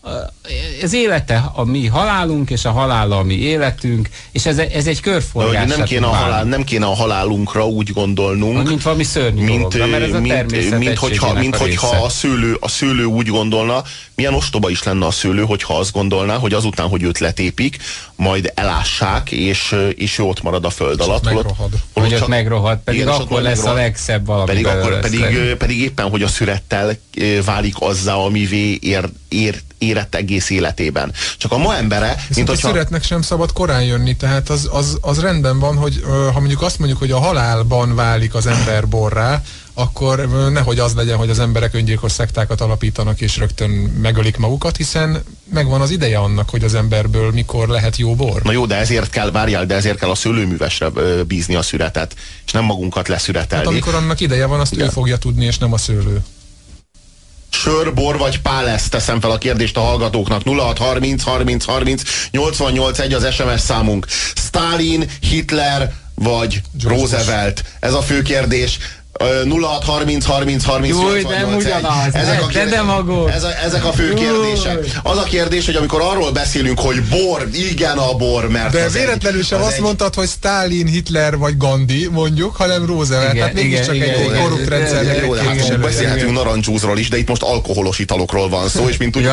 az élete a mi halálunk, és a halála a mi életünk, és ez egy körforgás. Nem kéne a halálunkra úgy gondolnunk, mint valami szörnyű dologra, mert ez a természet mint hogyha a szőlő úgy gondolna, milyen ostoba is lenne a szőlő, hogyha azt gondolná, hogy azután, hogy őt letépik, majd elássák, és ő ott marad a föld alatt. Hogy ott megrohad, pedig igen, akkor lesz a legszebb valami. Pedig éppen, hogy a szürettel válik azzá, amivé érett egész életében. Csak a ma embere... Mint a szüretnek sem szabad korán jönni, tehát az rendben van, hogy ha mondjuk azt mondjuk, hogy a halálban válik az ember borrá, akkor nehogy az legyen, hogy az emberek öngyilkos szektákat alapítanak és rögtön megölik magukat, hiszen megvan az ideje annak, hogy az emberből mikor lehet jó bor. Na jó, de ezért kell a szőlőművesre bízni a szüretet, és nem magunkat leszüretelni. Hát amikor annak ideje van, azt igen, ő fogja tudni, és nem a szőlő. Sör, bor vagy pálesz? Teszem fel a kérdést a hallgatóknak. 0630 30 30 88 1 az SMS számunk. Stalin, Hitler vagy Roosevelt? Ez a fő kérdés. 0630 30 30 Júj, nem ugyanaz, ezek a fő kérdések. Az a kérdés, hogy amikor arról beszélünk, hogy bor, igen a bor, mert de véletlenül sem azt mondtad, hogy Stalin, Hitler vagy Gandhi, mondjuk, hanem Roosevelt. Tehát mégiscsak egy korrupt rendszernek. Beszélhetünk narancsúzról is, de itt most alkoholos italokról van szó, és mint tudjuk,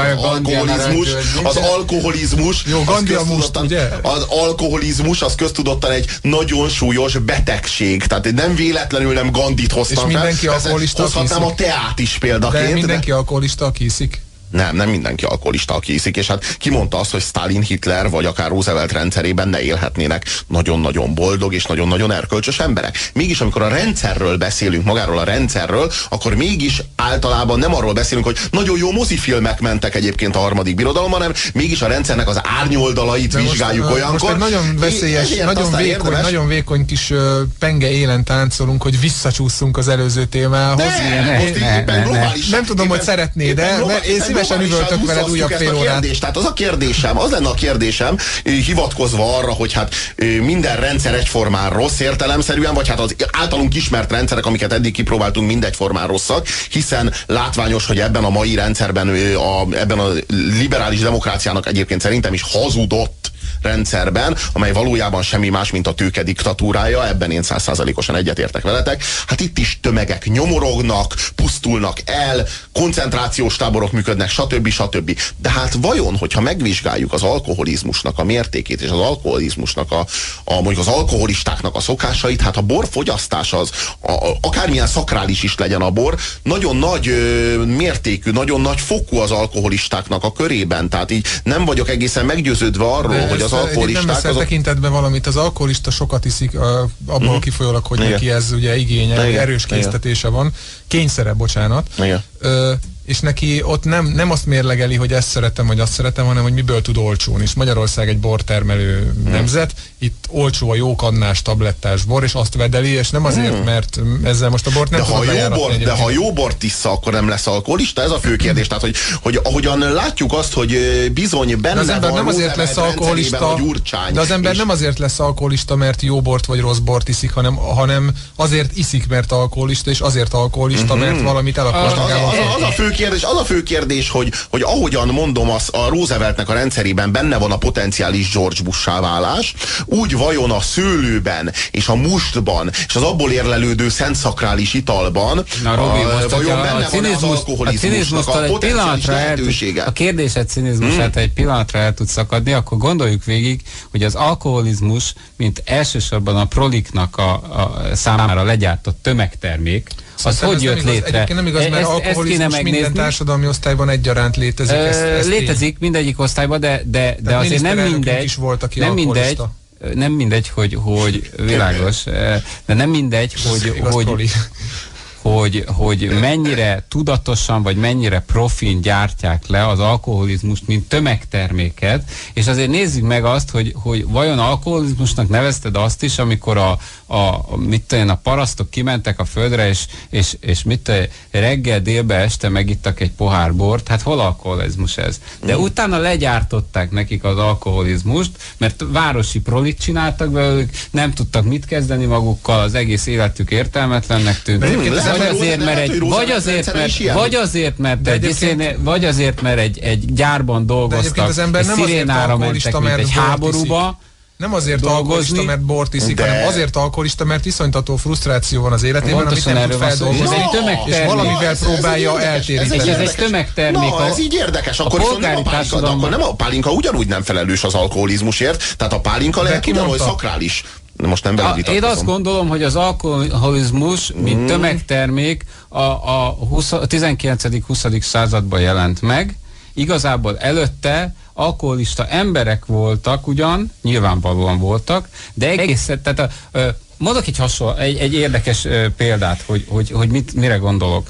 az alkoholizmus jó, Gandhi a most, ugye? Az alkoholizmus az köztudottan egy nagyon súlyos betegség. Tehát nem véletlenül nem Gandhit hoztam és mindenki alkoholista, hozhatnám a teát is példaként. De mindenki alkoholista, aki iszik? Nem mindenki alkoholista, aki iszik, és hát ki mondta azt, hogy Stalin, Hitler vagy akár Roosevelt rendszerében ne élhetnének nagyon-nagyon boldog és nagyon-nagyon erkölcsös emberek. Mégis amikor a rendszerről beszélünk, magáról a rendszerről, akkor mégis általában nem arról beszélünk, hogy nagyon jó mozifilmek mentek egyébként a harmadik birodalomban, hanem mégis a rendszernek az árnyoldalait vizsgáljuk olyankor. Most egy nagyon veszélyes, nagyon vékony kis penge élen táncolunk, hogy visszacsúszunk az előző témához. Nem tudom, hogy szeretnéd, de én szívesen üvöltök veled újabb fél órát. Tehát az lenne a kérdésem, hivatkozva arra, hogy hát minden rendszer egyformán rossz értelemszerűen, vagy hát az általunk ismert rendszerek, amiket eddig kipróbáltunk, mindegyformán rosszak, hiszen látványos, hogy ebben a mai rendszerben, ebben a liberális demokráciának egyébként szerintem is hazudott rendszerben, amely valójában semmi más, mint a tőke diktatúrája, ebben én 100%-osan egyetértek veletek. Hát itt is tömegek nyomorognak, pusztulnak el, koncentrációs táborok működnek, stb. De hát vajon, hogyha megvizsgáljuk az alkoholizmusnak a mértékét, és az alkoholizmusnak mondjuk az alkoholistáknak a szokásait, hát a borfogyasztás az, akármilyen szakrális is legyen a bor, nagyon nagy mértékű, nagyon nagy fokú az alkoholistáknak a körében. Tehát így nem vagyok egészen meggyőződve arról, hogy az alkoholisták... Nem veszel tekintetben valamit, az alkoholista sokat iszik, abból kifolyólag, hogy neki ez ugye igénye, erős késztetése van, kényszere, bocsánat. És neki ott nem azt mérlegeli, hogy ezt szeretem, vagy azt szeretem, hanem hogy miből tud olcsón. És Magyarország egy bortermelő nemzet, itt olcsó a jó kannás, tablettás bor, és azt vedeli, és nem azért, mert ezzel most a bort nem tudom bejáratni. De ha jó bort issza, akkor nem lesz alkoholista? Ez a fő kérdés. Tehát, hogy ahogyan látjuk azt, hogy bizony benne az ember nem azért lesz alkoholista, de az ember nem azért lesz alkoholista, mert jó bort vagy rossz bort iszik, hanem azért iszik, mert alkoholista, és azért alkoholista, mert valamit el akar magával. Az a fő kérdés, hogy ahogyan mondom, a Rooseveltnek a rendszerében benne van a potenciális George Bush-sá válás, úgy vajon a szőlőben és a mustban és az abból érlelődő szentszakrális italban vajon benne van az alkoholizmusnak a potenciális lehetősége? A kérdésed cinizmusát egy pillanatra el tud szakadni, akkor gondoljuk végig, hogy az alkoholizmus, mint elsősorban a proliknak a számára legyártott tömegtermék, az hogy jött létre? Egyébként nem igaz, mert alkoholizmus minden társadalmi osztályban egyaránt létezik. Létezik mindegyik osztályban, de azért nem mindegy. Is volt, aki nem mindegy, hogy világos, de nem mindegy, hogy mennyire tudatosan, vagy mennyire profin gyártják le az alkoholizmust, mint tömegterméket, és azért nézzük meg azt, hogy vajon alkoholizmusnak nevezted azt is, amikor a parasztok kimentek a földre, és reggel, délbe, este megittak egy pohár bort, hát hol alkoholizmus ez? De utána legyártották nekik az alkoholizmust, mert városi prolit csináltak belőlük, nem tudtak mit kezdeni magukkal, az egész életük értelmetlennek tűnt. vagy azért, mert egy gyárban dolgoztak, egy szirénára mentek, mint egy háborúba. Nem azért alkoholista, mert bort iszik, hanem azért alkoholista, mert iszonytató frusztráció van az életében, amit nem tud feldolgozni, és valamivel próbálja eltéríteni. Ez egy tömegtermék. Ez így érdekes, akkor nem a pálinka ugyanúgy nem felelős az alkoholizmusért, tehát a pálinka lehet ugyanúgy szakrális. Most nem én azt gondolom, hogy az alkoholizmus, mint tömegtermék a 19.-20. században jelent meg. Igazából előtte alkoholista emberek voltak ugyan, nyilvánvalóan voltak, de egészen, tehát mondok egy érdekes példát, hogy mire gondolok.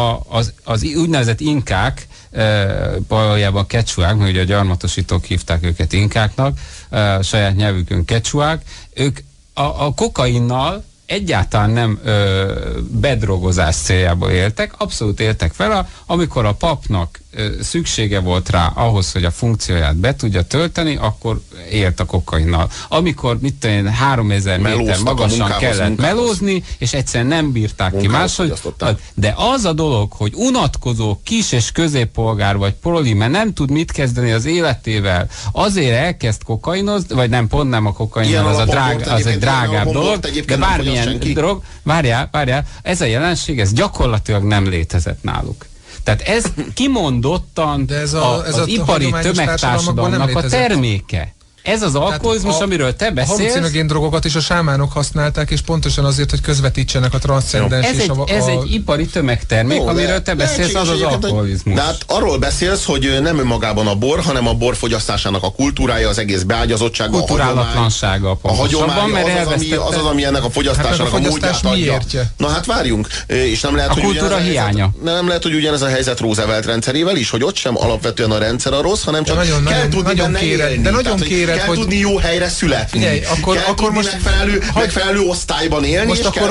Az úgynevezett inkák, valójában kecsuák, mert ugye a gyarmatosítók hívták őket inkáknak, saját nyelvükön kecsuák, ők a kokainnal egyáltalán nem bedrogozás céljából éltek, abszolút éltek vele, amikor a papnak szüksége volt rá ahhoz, hogy a funkcióját be tudja tölteni, akkor élt a kokainnal. Amikor 3000 méter magasan kellett melózni, és egyszerűen nem bírták ki máshogy. De az a dolog, hogy unatkozó kis és középpolgár vagy proli, mert nem tud mit kezdeni az életével, azért elkezd kokainozni, vagy nem, pont nem a kokain, az egy drágább dolog, de bármilyen drog, várjál, ez a jelenség, ez gyakorlatilag nem létezett náluk. Tehát ez kimondottan az ipari tömegtársadalomnak a terméke. Ez az alkoholizmus, amiről te beszélsz. A halucinogén drogokat is a sámánok használták, és pontosan azért, hogy közvetítsenek a transzcendens. Ez egy ipari tömegtermék, amiről te beszélsz, az alkoholizmus. De hát arról beszélsz, hogy nem önmagában a bor, hanem a bor fogyasztásának a kultúrája, az egész beágyazottsága, kulturálatlansága, a hagyomány, az, ami ennek a fogyasztásának a módját adja. Na hát várjunk, és nem lehet, hogy kultúra hiánya. Nem lehet, hogy ugyanez a helyzet Roosevelt rendszerével is, hogy ott sem alapvetően a rendszer a rossz, hanem csak kell tudni benne élni. De nagyon kéred, kell tudni jó helyre születni. Figyelj, akkor most megfelelő osztályban élni, most és akkor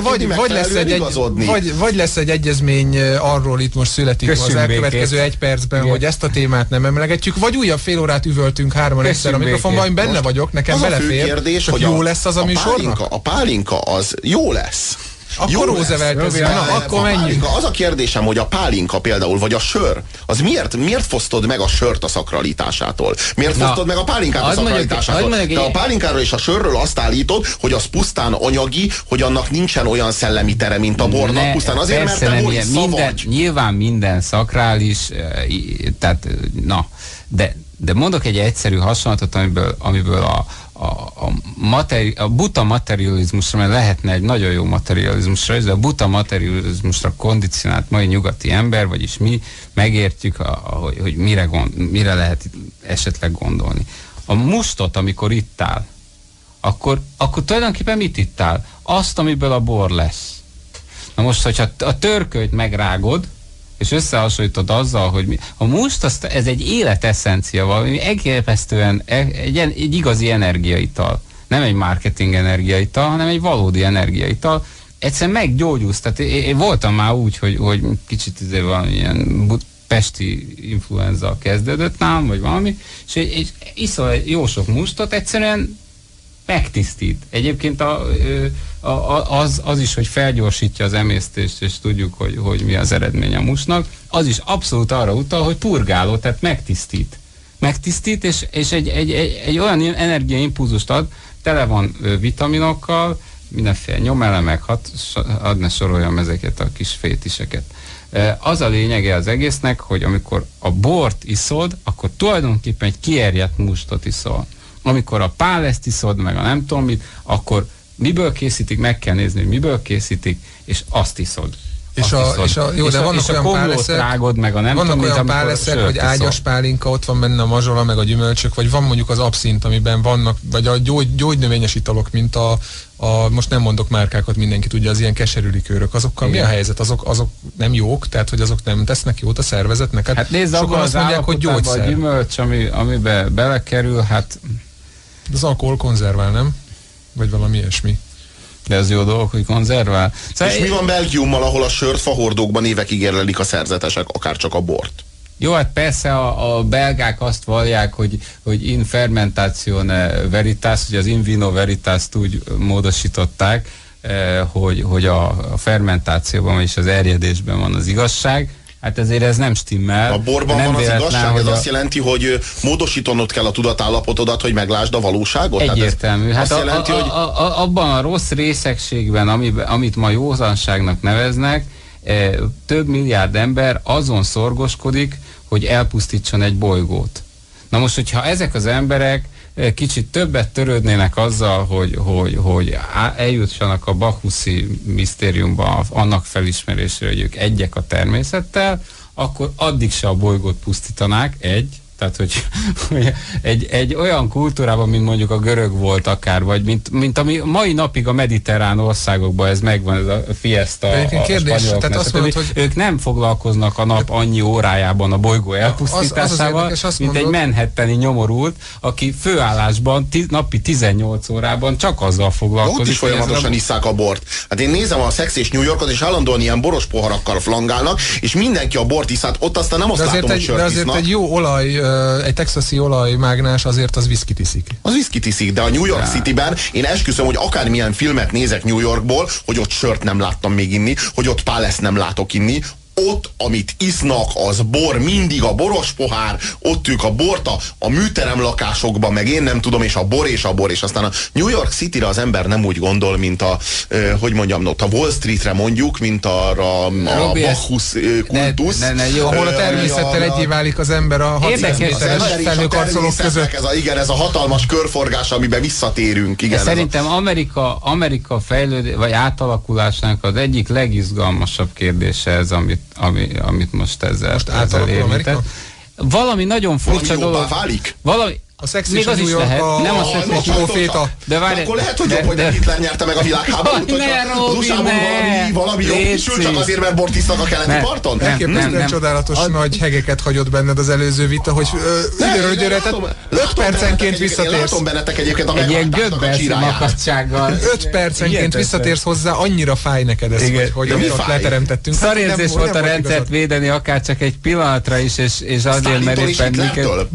vagy lesz egy egyezmény arról itt most születik az elkövetkező 1 percben, hogy ezt a témát nem emlegetjük, vagy újabb fél órát üvöltünk 3-an egyszer a mikrofonban, én benne vagyok, nekem belefér, kérdés, hogy jó lesz az a műsornak? A pálinka az jó lesz. Akkor Roosevelt, akkor menjünk. Az a kérdésem, hogy a pálinka például, vagy a sör, az miért fosztod meg a sört a szakralitásától? Miért fosztod meg a pálinkát a szakralitásától? Te a pálinkáról és a sörről azt állítod, hogy az pusztán anyagi, hogy annak nincsen olyan szellemi tere, mint a bornak, pusztán azért, mert te borissza vagy. Nyilván minden szakrális, tehát, de mondok egy egyszerű hasonlatot, amiből a buta materializmusra, mert lehetne egy nagyon jó materializmusra, de a buta materializmusra kondicionált mai nyugati ember, vagyis mi megértjük, hogy mire lehet esetleg gondolni. A mustot, amikor ittál, akkor tulajdonképpen mit ittál? Azt, amiből a bor lesz. Na most, hogyha a törkölyt megrágod, és összehasonlítod azzal, hogy a must, ez egy életesszencia, valami elképesztően egy igazi energiaital. Nem egy marketing energiaital, hanem egy valódi energiaital. Egyszerűen meggyógyulsz. Tehát én voltam már úgy, hogy kicsit valamilyen pesti influenza kezdődött nálam, vagy valami, és iszol jó sok mustot, egyszerűen megtisztít. Egyébként az is, hogy felgyorsítja az emésztést, és tudjuk, hogy mi az eredmény a musnak, az is abszolút arra utal, hogy purgáló, tehát megtisztít. Megtisztít, és egy olyan energiaimpulzust ad, tele van vitaminokkal, mindenféle nyomelemek, hadd ne soroljam ezeket a kis fétiseket. Az a lényege az egésznek, hogy amikor a bort iszod, akkor tulajdonképpen egy kierjedt mustot iszol. Amikor a páleszt iszod, meg a nem tudom mit, akkor miből készítik, meg kell nézni, hogy miből készítik, és azt iszod. Jó, de vannak olyan páleszek, hogy ágyas pálinka, ott van benne a mazsola, meg a gyümölcsök, vagy van mondjuk az abszint, amiben vannak, vagy a gyógynövényes italok, mint most nem mondok márkákat, mindenki tudja, az ilyen keserű likőrök, azokkal mi a helyzet? Azok nem jók, tehát hogy azok nem tesznek jót a szervezetnek? Hát nézd, sokan azt mondják, hogy gyógyszer. A gyümölcs, amiben belekerül, hát... Az alkohol konzervál, nem? Vagy valami ilyesmi. De ez jó dolog, hogy konzervál. És mi van Belgiummal, ahol a sört fahordókban évekig érlelik a szerzetesek, akár csak a bort? Jó, hát persze a belgák azt vallják, hogy in fermentation veritas, hogy az in vino veritas úgy módosították, hogy a fermentációban és az erjedésben van az igazság. Hát ezért ez nem stimmel. A borban van az igazság, ez azt jelenti, hogy módosítanod kell a tudatállapotodat, hogy meglásd a valóságot? Egyértelmű. Hát jelenti, hogy abban a rossz részegségben, amit ma józanságnak neveznek, több milliárd ember azon szorgoskodik, hogy elpusztítson egy bolygót. Na most, hogyha ezek az emberek kicsit többet törődnének azzal, hogy eljutsanak a Bacchuszi misztériumba annak felismerésére, hogy ők egyek a természettel, akkor addig se a bolygót pusztítanák, tehát, hogy egy olyan kultúrában, mint mondjuk a görög volt akár, vagy mint ami mai napig a mediterrán országokban ez megvan, ez a fiesta, a spanyoloknak. Ők nem foglalkoznak a nap annyi órájában a bolygó elpusztításával, mint egy manhattani nyomorult, aki főállásban napi 18 órában csak azzal foglalkozik. Ott is folyamatosan isszák a bort. Hát én nézem a Szex és New Yorkot, és állandóan ilyen boros poharakkal flangálnak, és mindenki a bort isz, ott aztán nem azt látom, hogy sört isznak. Egy jó olaj, egy texasi olajmágnás azért az viszkit iszik. Az viszkit iszik, de a New York Cityben én esküszöm, hogy akármilyen filmet nézek New Yorkból, hogy ott sört nem láttam még inni, hogy ott páleszt nem látok inni, ott, amit isznak, az bor, mindig a boros pohár, ott ők a bort a műterem lakásokban, meg én nem tudom, és a bor, és aztán a New York Cityre az ember nem úgy gondol, mint hogy mondjam, ott a Wall Streetre mondjuk, mint arra a Bacchus kultusz. Ahol a természettel egyé válik az ember a 600 méteres felhőkarcolók között. Ez a hatalmas körforgás, amiben visszatérünk. Igen, szerintem Amerika fejlődés, vagy átalakulásának az egyik legizgalmasabb kérdése ez, amit most ezzel érintett. Valami nagyon furcsa dolog. Valami, a Szex és New York nem a Szex és proféta. De akkor lehet, hogy jobb, hogy nem Hitler nyerte meg a világháborút, hogy az USA-ban valami jobb kisül, csak azért, mert bort isznak a keleti parton? Elképesztően csodálatos nagy hegeket hagyott benned az előző vita, hogy időről időre, tehát 5 percenként visszatérsz. Látom bennetek egyébként a egy ilyen göbbelszi makacsággal. 5 percenként visszatérsz hozzá, annyira fáj neked ez, hogy amit ott leteremtettünk. Szarérzés volt a rendszert védeni, akár csak egy pillanatra is, és azért, mert éppen minket...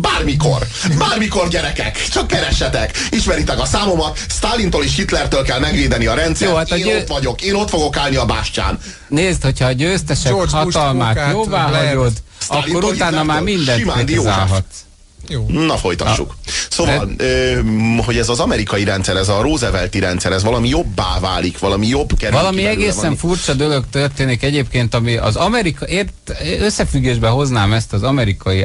Bármikor gyerekek, csak keressetek, ismeritek a számomat, Sztálintól és Hitlertől kell megvédeni a rendszert. Jó, hát én ott vagyok, én ott fogok állni a bástyán. Nézd, hogyha a győztesek hatalmát jóvá hagyod, akkor utána már mindent kritizálhatsz. Jó. Na, folytassuk. Szóval, hogy ez az amerikai rendszer, ez a Roosevelti rendszer, ez valami jobbá válik, valami jobb kerül. Valami egészen furcsa dolog történik egyébként, ami az összefüggésben hoznám ezt az amerikai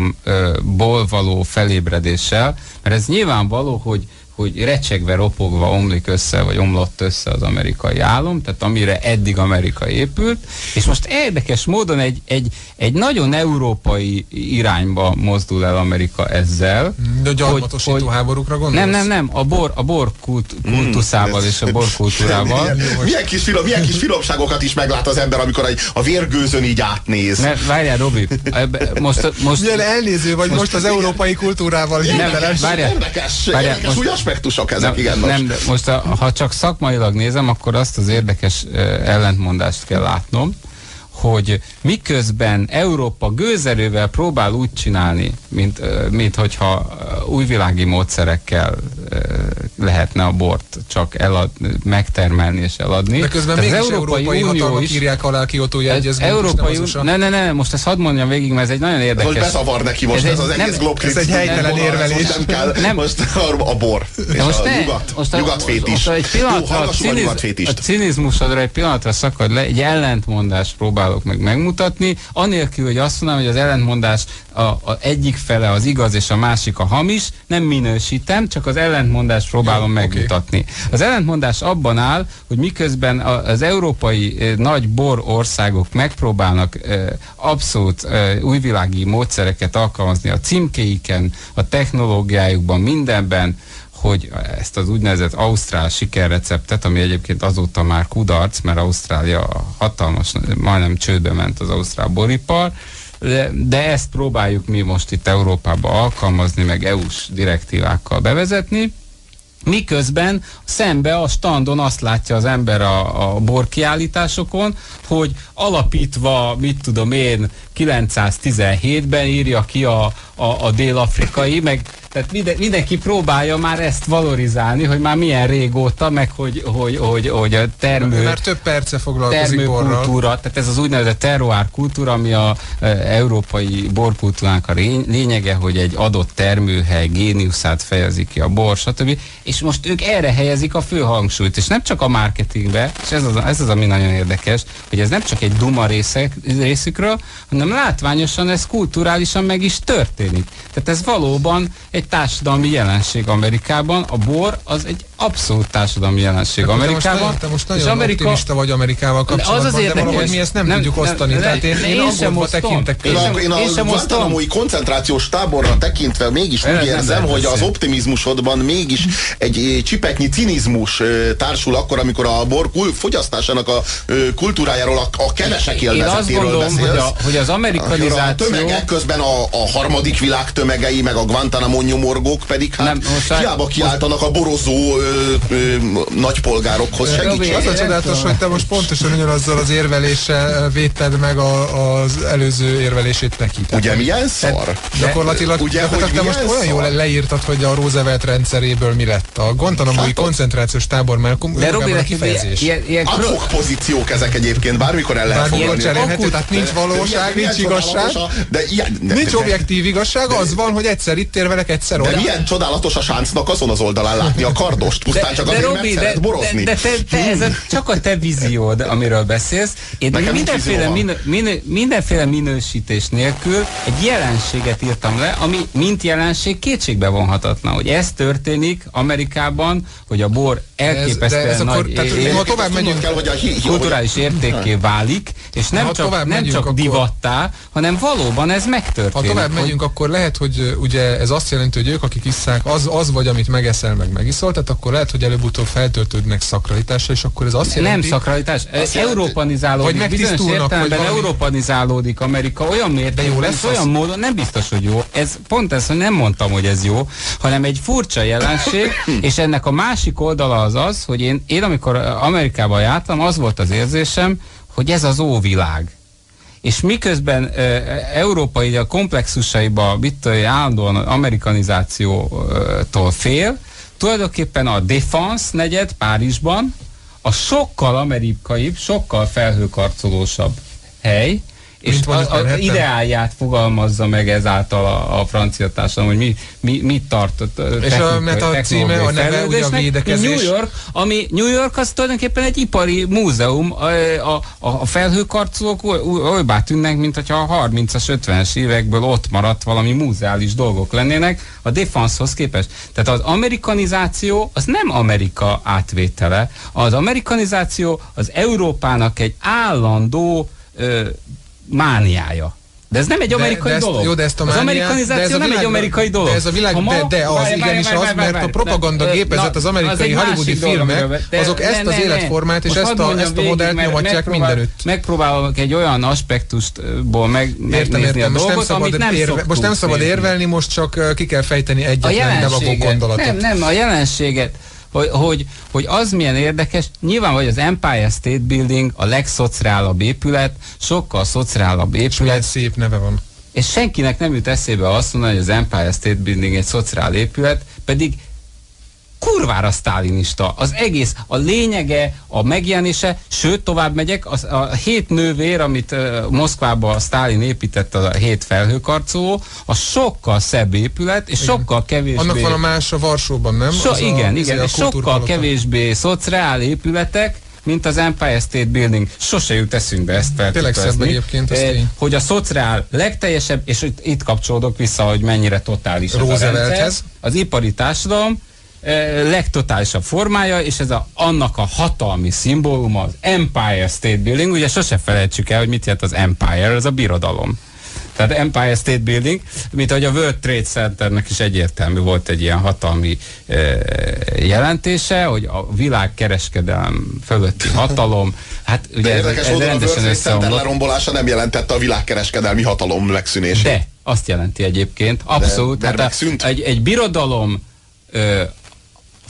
álomból való felébredéssel, mert ez nyilvánvaló, hogy recsegve, ropogva omlik össze, vagy omlott össze az amerikai álom, tehát amire eddig Amerika épült, és most érdekes módon egy nagyon európai irányba mozdul el Amerika ezzel. De gyarmatosító háborúkra gondolsz? Nem, a bor kultuszával és a bor kultúrával. Milyen kis finomságokat is meglát az ember, amikor a vérgőzön így átnéz. Mert várjál, Robi, most milyen elnéző vagy most az európai kultúrával. Érdekes új aspektusok ezek, igen. Nem, de most ha csak szakmailag nézem, akkor azt az érdekes ellentmondást kell látnom, hogy miközben Európa gőzerővel próbál úgy csinálni, mint hogyha újvilági módszerekkel lehetne a bort csak megtermelni és eladni. De közben mégis európai hatalmak írják alá Kiotói Egyezményt. Ne, most ezt hadd mondjam végig, mert ez egy nagyon érdekes... Hogy bezavar neki most ez az egész globkritik. Ez egy helytelen érvelés. Nem kell, most a bor. És a nyugatfétis. A cinizmusodra egy pillanatra szakad le, egy ellentmondást próbálok megmutatni, anélkül, hogy azt mondom, hogy az ellentmondás a egyik fele az igaz és a másik a hamis, nem minősítem, csak az ellentmondást próbálom megmutatni. Az ellentmondás abban áll, hogy miközben az európai nagy bor országok megpróbálnak abszolút újvilági módszereket alkalmazni a címkéiken, a technológiájukban, mindenben, hogy ezt az úgynevezett ausztrál sikerreceptet, ami egyébként azóta már kudarc, mert Ausztrália hatalmas, majdnem csődbe ment az ausztrál boripar, de ezt próbáljuk mi most itt Európába alkalmazni, meg EU-s direktívákkal bevezetni, Miközben szembe a standon azt látja az ember a borkiállításokon, hogy alapítva, mit tudom én, 917-ben írja ki a dél-afrikai, meg tehát mindenki próbálja már ezt valorizálni, hogy már milyen régóta, meg hogy a Mert több perce foglalkozik borral. Tehát ez az úgynevezett terroir kultúra, ami a európai borkultúránk a lényege, hogy egy adott termőhely géniuszát fejezi ki a bor, stb. És most ők erre helyezik a fő hangsúlyt, és nem csak a marketingbe, és ez az, ami nagyon érdekes, hogy ez nem csak egy duma részükről, hanem látványosan ez kulturálisan meg is történik. Tehát ez valóban egy társadalmi jelenség Amerikában. A bor az egy abszolút társadalmi jelenség Amerikában. Te most nagyon optimista vagy Amerikával kapcsolatban, de valahogy mi ezt nem tudjuk osztani. Tehát én aggódva tekintek. Én a Guantanamo-i koncentrációs táborra tekintve mégis úgy érzem, hogy az optimizmusodban mégis egy csipetnyi cinizmus társul akkor, amikor a bor fogyasztásának a kultúrájáról, a kevesek élvezetéről beszélsz. Hogy az amerikanizáció... A tömegek közben a harmadik világ tömegei, meg a Guantanamo nyomorgók pedig hiába kiáltanak a borozó nagypolgárokhoz. Segíts! Az a csodálatos, hogy te most pontosan ugyanazzal az érveléssel védted meg az előző érvelését neki. Ugye milyen szar? Gyakorlatilag te most olyan jól leírtad, hogy a Roosevelt rendszeréből mi lett. A Guantanamo-i koncentrációs tábor már a kifejezés. Ad-hoc pozíciók ezek egyébként, bármikor el lehet fogadni. Tehát nincs valóság, nincs igazság. Nincs objektív igazság, az van, hogy egyszer itt érvelek, egyszer oda. De milyen csodálatos a sáncnak azon az oldalán látni a kardost, pusztán csak azért, mert szeret borozni. De ez csak a te víziód, amiről beszélsz. Én mindenféle minősítés nélkül egy jelenséget írtam le, ami mint jelenség kétségbe vonhatatlan, hogy ez történik Amerikában, hogy a bor elképesztően nagy kulturális értékké válik, és nem csak divattá, hanem valóban ez megtörténik. Ha tovább megyünk, akkor lehet, hogy ugye ez azt jelenti, hogy ők, akik isszák, az vagy, amit megeszel, meg megiszol, tehát akkor lehet, hogy előbb-utóbb feltöltődnek szakralitásra, és akkor ez azt jelenti... Nem szakralitás, európanizálódik, bizonyos értelemben európanizálódik Amerika olyan mértékben, olyan módon, nem biztos, hogy jó. Pont ez, hogy nem mondtam, hogy ez jó, hanem egy furcsa jelenség, és ennek a másik oldala az, hogy én amikor Amerikában jártam, az volt az érzésem, hogy ez az óvilág. És miközben Európa így a komplexusaiba állandóan amerikanizációtól fél, tulajdonképpen a Défense negyed Párizsban a sokkal amerikaibb, sokkal felhőkarcolósabb hely, és az ideálját fogalmazza meg ezáltal a francia társadalom, hogy mit tart és a címe, a neve ugye a védekezés. New York az tulajdonképpen egy ipari múzeum. A felhőkarcolók olybá tűnnek, mint hogyha a 30-as, 50-es évekből ott maradt valami múzeális dolgok lennének a Défense-hoz képest. Tehát az amerikanizáció az nem Amerika átvétele. Az amerikanizáció az Európának egy állandó mániája. De ez nem egy amerikai dolog. Jó, de ezt az amerikanizáció nem egy amerikai dolog. De ez a világ, az igenis az, mert a propaganda gépezet, az amerikai hollywoodi filmek, azok ezt az életformát és ezt a modellt nyomatják mindenütt. Megpróbálok egy olyan aspektusból megnézni a dolgot, amit nem szoktunk. Most nem szabad érvelni, most csak ki kell fejteni egyetlen devagó gondolatot. Nem, a jelenséget. Hogy az milyen érdekes, nyilván vagy az Empire State Building a legszociálabb épület, sokkal szociálabb épület. Szép neve van. És senkinek nem jut eszébe azt mondani, hogy az Empire State Building egy szociál épület, pedig kurvára sztálinista. Az egész, a lényege, a megjelenése, sőt, tovább megyek, a 7 nővér, amit Moszkvában a Sztálin épített, a 7 felhőkarcoló, a sokkal szebb épület, és igen. Sokkal kevésbé... Annak van a más a Varsóban, nem? Igen, és sokkal kevésbé szociál épületek, mint az Empire State Building. Sose jut eszünkbe ezt feltételezni. Hogy a szociál legteljesebb, és itt kapcsolódok vissza, hogy mennyire totális ez a rendszer, az ipari társadalom, legtotálisabb formája, és ez annak a hatalmi szimbóluma, az Empire State Building, ugye sose felejtsük el, hogy mit jelent az Empire, ez a birodalom. Tehát Empire State Building, mint ahogy a World Trade Centernek is egyértelmű volt egy ilyen hatalmi jelentése, hogy a világkereskedelem fölötti hatalom, hát ugye érdekes módon a World Trade Center lerombolása nem jelentette a világkereskedelmi hatalom megszűnését. De azt jelenti egyébként, abszolút. Tehát egy birodalom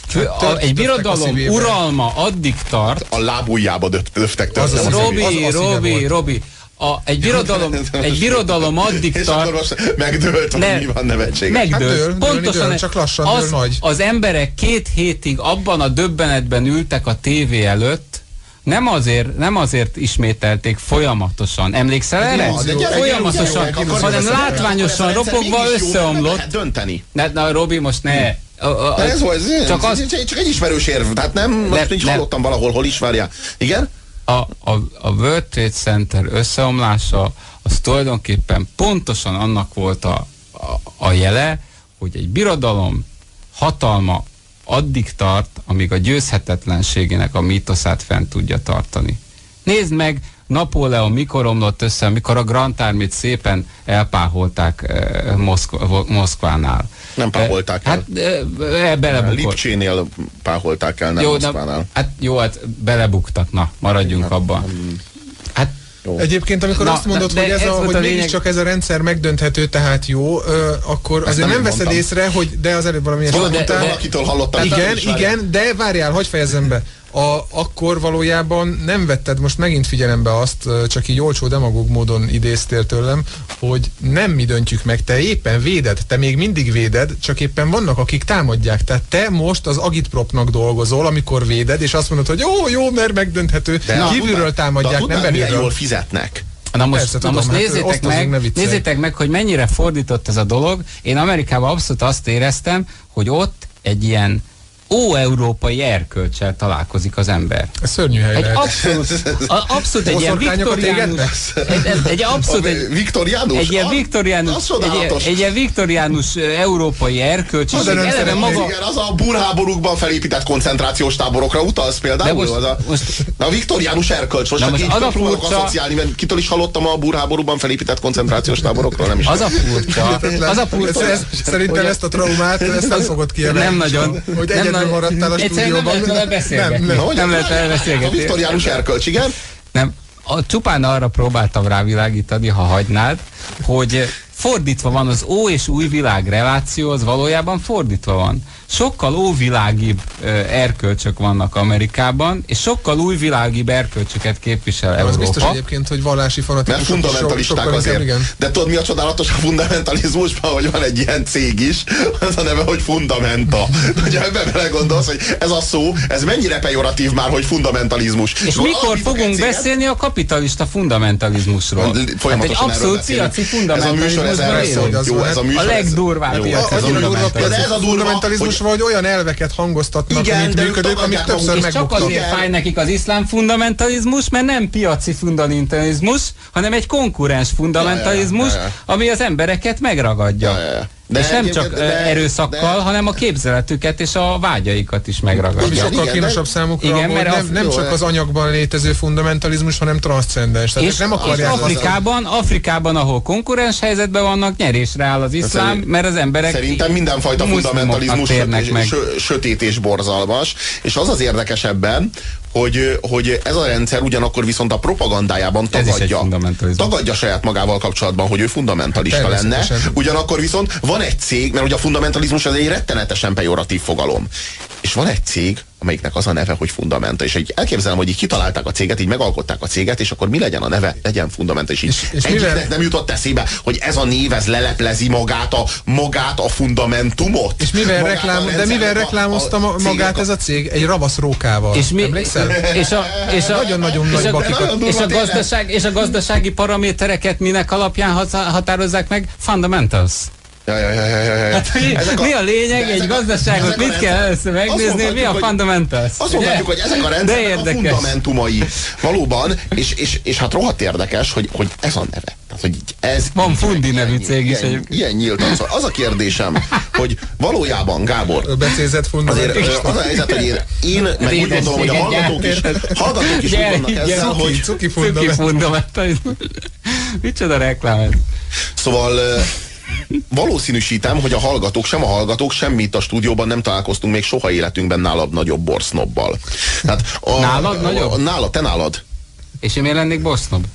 egy birodalom uralma addig tart. A lábujjába döftek tört. Robi. Egy birodalom addig tart. És akkor most megdőlt, hogy mi van nevetséges. Megdőlt. Pontosan csak lassan dől nagy. Az emberek 2 hétig abban a döbbenetben ültek a tévé előtt, nem azért ismételték folyamatosan. Emlékszel erre? Folyamatosan, hanem látványosan ropogva összeomlott. Dönteni. Na, Robi, most ne. Csak egy ismerős érv. Tehát most így hallottam valahol, hol ismerje. Igen? A World Trade Center összeomlása az tulajdonképpen pontosan annak volt a jele, hogy egy birodalom hatalma addig tart, amíg a győzhetetlenségének a mítoszát fent tudja tartani. Nézd meg, Napóleon mikor omlott össze, amikor a Grand Armyt szépen elpáholták Moszkvánál. Nem páholták el. Belebukott. Lipcsénél páholták el, nem Moszkvánál. Hát belebuktak, na, maradjunk abban. Jó. Egyébként, amikor azt mondod, hogy mégiscsak ez a rendszer megdönthető, tehát jó, akkor azért nem veszed észre, hogy de az előbb valami valakitől hallottam. Igen, de várjál, hogy fejezzem be. Akkor valójában nem vetted most megint figyelembe azt, csak így olcsó demagóg módon idéztél tőlem, hogy nem mi döntjük meg, te éppen véded, te még mindig véded, csak éppen vannak, akik támadják. Tehát te most az agitpropnak dolgozol, amikor véded, és azt mondod, hogy jó, mert megdönthető. Kívülről támadják, nem belülről. Jól fizetnek. Na most nézzétek meg, hogy mennyire fordított ez a dolog. Én Amerikában abszolút azt éreztem, hogy ott egy ilyen európai erkölccsel találkozik az ember. Ez szörnyű hely lehet. Abszolút egy ilyen viktoriánus európai erkölcs. Igen, az a burháborúkban felépített koncentrációs táborokra utalsz például? A viktoriánus erkölcs. Most csak így próbálok asszociálni, mert kitől is hallottam a burháborúban felépített koncentrációs táborokról? Nem is. Az a furcsa. Szerintem ezt a traumát, ezt nem fogod kiemelni. Nem nagyon. Hogy egyedül maradtál a stúdióban. Nem lehet elbeszélgetni. A viktoriánus erkölcs, igen? Nem. Csupán arra próbáltam rávilágítani, ha hagynád, hogy fordítva van az ó és új világ reláció, az valójában fordítva van. Sokkal óvilágibb erkölcsök vannak Amerikában, és sokkal újvilágibb erkölcsöket képvisel Európa. Az biztos egyébként, hogy vallási fanatikusok. Mert fundamentalisták azért. Igen. De tudod, mi a csodálatos a fundamentalizmusban, hogy van egy ilyen cég is, az a neve, hogy Fundamenta. Hogyha ebben belegondolsz, hogy ez a szó, ez mennyire pejoratív már, hogy fundamentalizmus. És mikor fogunk beszélni a kapitalista fundamentalizmusról? Hát egy abszolút piaci fundamentalizmusról élünk. A legdurvább piaci fundamentalizmus, vagy olyan elveket hangoztatnak, mint működők, amik többször megbuktak. Csak azért fáj nekik az iszlám fundamentalizmus, mert nem piaci fundamentalizmus, hanem egy konkurens fundamentalizmus, ami az embereket megragadja. És nem csak erőszakkal, hanem a képzeletüket és a vágyaikat is megragadja. Ami sokkal kínosabb számukra, igen, mert nem csak az anyagban létező fundamentalizmus, hanem transzcendens. És nem akarják Afrikában, ahol konkurens helyzetben vannak, nyerésre áll az iszlám, mert az emberek szerintem mindenfajta fundamentalizmus sötét és borzalmas. És az az érdekesebben, hogy ez a rendszer ugyanakkor viszont a propagandájában tagadja saját magával kapcsolatban, hogy ő fundamentalista lenne. Ugyanakkor viszont van egy cég, mert ugye a fundamentalizmus az egy rettenetesen pejoratív fogalom. És van egy cég, amelyiknek az a neve, hogy Fundamenta. És így elképzelem, hogy így kitalálták a céget, így megalkották a céget, és akkor mi legyen a neve? Legyen Fundamenta. És így egyiknek nem jutott eszébe, hogy ez a név, ez leleplezi magát a fundamentumot. És mivel reklámozta magát ez a cég? Egy ravasz rókával. Emlékszel? Nagyon-nagyon nagy bakikat. És a gazdasági paramétereket minek alapján határozzák meg? Fundamentals. Hát, mi a lényeg egy gazdaságot? Mit kell először megnézni? Mi a fundamentals? Azt mondhatjuk, hogy ezek a rendszerek a fundamentumai. Valóban, és hát rohadt érdekes, hogy ez a neve. Tehát, hogy ez van Fundi nevű cég is. Ilyen nyíltan. Szóval az a kérdésem, hogy valójában, Gábor, becézett fundamentalista. Az a helyzet, hogy én meg úgy gondolom, hogy a hallgatók is úgy vannak ezzel, hogy cuki fundamentalista. Micsoda reklám ez? Szóval valószínűsítem, hogy sem a hallgatók, semmit a stúdióban nem találkoztunk még soha életünkben nálad nagyobb borsznobbal. Nálad nagyobb? Te nálad. És én miért lennék borsznobb?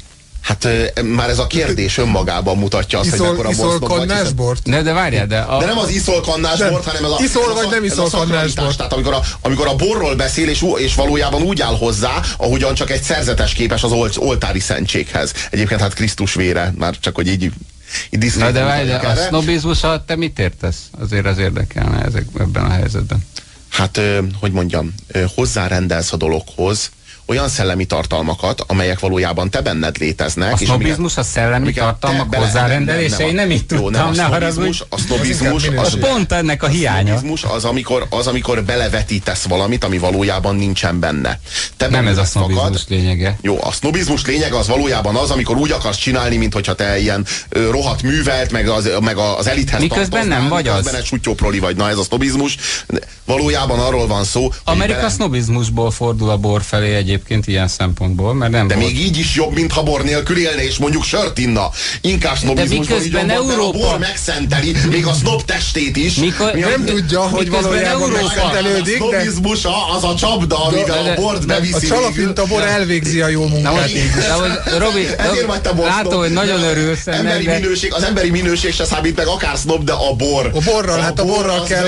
Hát már ez a kérdés önmagában mutatja azt, hogy mekkora iszol-kannásbort? De várjál, de nem az iszol-kannásbort, hanem ez a... Iszol vagy nem iszol-kannásbort? Tehát amikor a borról beszél, és valójában úgy áll hozzá, ahogyan csak egy szerzetes képes az oltári szentséghez. Egyébként hát Krisztus vére, már csak hogy így Na de várj, a sznobizmus alatt te mit értesz? Azért az érdekelne ebben a helyzetben. Hát, hogy mondjam, hozzárendelsz a dologhoz olyan szellemi tartalmakat, amelyek valójában te benned léteznek. A sznobizmus a szellemi tartalmak hozzárendelése? Én nem így tudtam, ne haragudj. A sznobizmus az pont ennek a hiánya. A sznobizmus az, amikor belevetítesz valamit, ami valójában nincsen benne. Nem ez a sznobizmus lényege. Jó, a sznobizmus lényege az valójában az, amikor úgy akarsz csinálni, mintha te ilyen rohadt művelt, meg az elithez miközben nem vagy az. Miközben egy sutyóproli vagy. Na ez a sznobizmus. Valójában arról van szó. Amerika sznobizmusból fordul a bor felé egyébként ilyen szempontból, mert nem. De még így is jobb, mintha bor nélkül élne, és mondjuk sört inna. Inkább sznobizmusban így van, Európa... a bor megszenteli, még a sznob testét is. Nem tudja, hogy valójában megszentelődik. A sznobizmus az a csapda, amivel a bort beviszi. A csalapint a bor elvégzi a jó munkát. Robi, látom, hogy nagyon örülsz. Az emberi minőség se számít meg, akár sznob, de a bor. A borral, hát a borral kell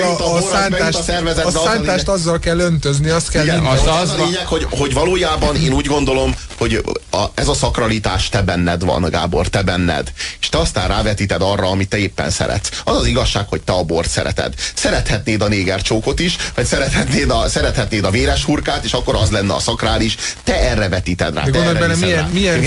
a szántást azzal kell öntözni, azt kell igen, az a lényeg, hogy valójában én úgy gondolom, hogy ez a szakralitás te benned van, Gábor, te benned. És te aztán rávetíted arra, amit te éppen szeretsz. Az az igazság, hogy te a bort szereted. Szerethetnéd a négercsókot is, vagy szerethetnéd a véres hurkát, és akkor az lenne a szakrális. Te erre vetíted rá. De gondolj bele,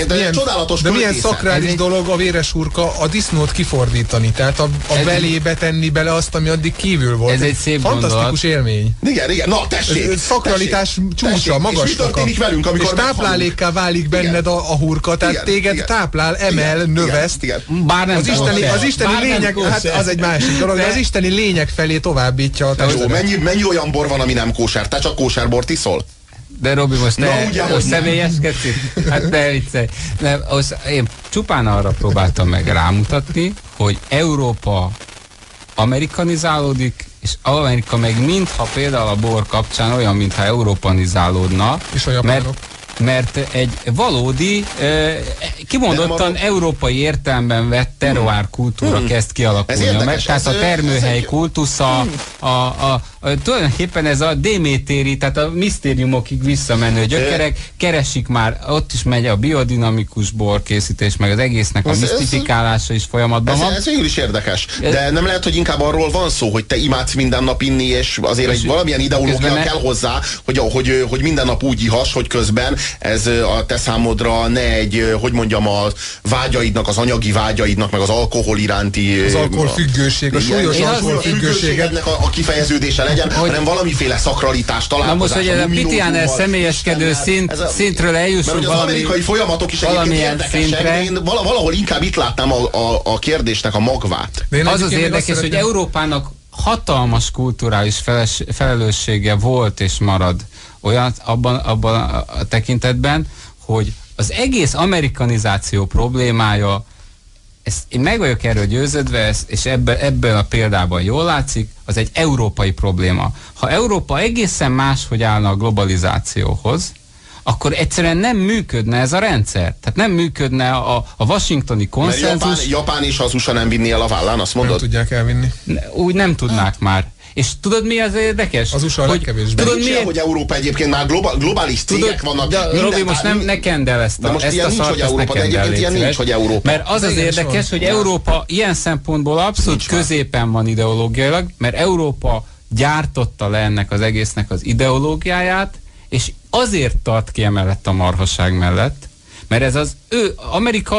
milyen szakrális dolog a véres hurka a disznót kifordítani. Tehát a belébe tenni bele azt, ami addig kívül volt. Ez egy szép fantasztikus élmény. Igen, na tessék! Szakralitás csúcsa, magas. És mi történik velünk, amikor és táplálékká válik benned a hurka, tehát téged táplál, emel, növeszt. Bár nem az isteni lényeg, hát az egy másik dolog, de az isteni lényeg felé továbbítja a testedet. Mennyi olyan bor van, ami nem kóser? Te csak kóserbort iszol? De Robi, most személyeskedsz? Hát ne viccelj. Én csupán arra próbáltam meg rámutatni, hogy Európa amerikanizálódik, és Amerika meg mintha például a bor kapcsán olyan, mintha európanizálódna. És a japánok. Mert egy valódi, kimondottan európai értelemben vett terroár kultúra kezd kialakulni. Tehát a termőhely kultusza, tulajdonképpen ez a démétéri, tehát a misztériumokig visszamenő gyökerek, keresik már, ott is megy a biodinamikus borkészítés, meg az egésznek a misztifikálása is folyamatban van. Ez végül is érdekes. De nem lehet, hogy inkább arról van szó, hogy te imádsz minden nap inni, és azért valamilyen ideológia kell hozzá, hogy minden nap úgy ihass, hogy közben ez a te számodra ne egy, hogy mondjam, a vágyaidnak, az anyagi vágyaidnak, meg az alkohol iránti... Az alkoholfüggőség, a súlyos alkoholfüggőségednek a kifejeződése legyen, hanem valamiféle szakralitás, találkozás. Na most, hogy a Pitiáner személyeskedő szintről eljussunk az amerikai folyamatok is egyébként érdekesek, én valahol inkább itt látnám a kérdésnek a magvát. Az érdekes, hogy Európának hatalmas kulturális felelőssége volt és marad olyan abban a tekintetben, hogy az egész amerikanizáció problémája, én meg vagyok erről győződve, és ebben a példában jól látszik, az egy európai probléma. Ha Európa egészen máshogy állna a globalizációhoz, akkor egyszerűen nem működne ez a rendszer. Tehát nem működne a washingtoni konszenzus. Mert Japán és az USA nem vinni el a vállán, azt mondod? Nem tudják elvinni. Úgy nem tudnák már. És tudod, mi az érdekes? Az USA legkevésbé. Tudod, hogy Európa egyébként már globális cégek vannak. De Robi, most ne kend el ezt a szart, ezt ne kend el, ilyen nincs, hogy Európa. Mert az érdekes, hogy Európa ilyen szempontból abszolút középen van ideológiailag, mert Európa gyártotta le ennek az egésznek az ideológiáját, és azért tart ki emellett a marhaság mellett, mert ez az Amerika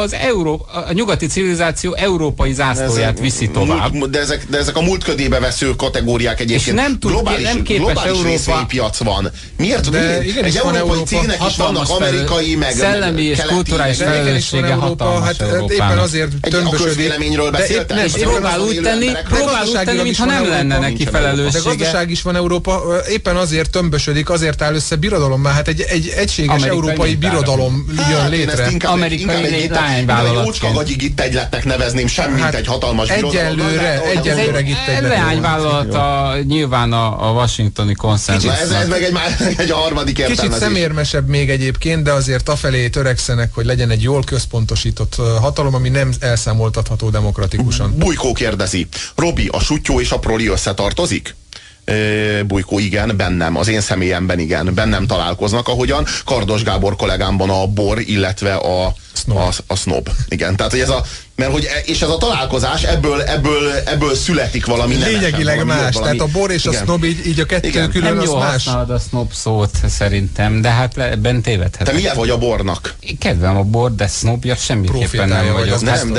a nyugati civilizáció európai zászlóját viszi tovább. De ezek a múltködébe vesző kategóriák egyébként. És globális részvénypiac van. Miért? Egy európai cégnek is vannak amerikai, meg szellemi és kulturális felelőssége hatalmas hát éppen azért tömbösödik. Közvéleményről beszéltem. És próbál úgy tenni, mintha nem lenne neki felelőssége. De gazdaság is van Európa, éppen azért tömbösödik, azért áll össze birodalommá. Hát egy egységes európai birodalom jön létre. létre. Amerikai lányvállalat. Jócskagagyig itt egyletnek nevezném, mint egy hatalmas Egyelőre itt egylet. Leányvállalata nyilván a washingtoni konszenzus. Ez meg egy harmadik értelmezés. Kicsit szemérmesebb még egyébként, de azért afelé törekszenek, hogy legyen egy jól központosított hatalom, ami nem elszámoltatható demokratikusan. Bujkó kérdezi, Robi, a Suttyó és a Proli összetartozik? Bujkó, igen, bennem, az én személyemben igen, bennem találkoznak, ahogyan Kardos Gábor kollégámban a bor, illetve a snob. Igen, tehát hogy és ez a találkozás, ebből születik valami nemesen. Lényegileg valami más, tehát a bor és a snob így a kettő külön az más. Nem jó használod a snob szót szerintem, de hát ebben tévedhetek. Te milyen vagy a bornak? Kedvem a bor, de snobja semmiképpen nem vagyok. Nem,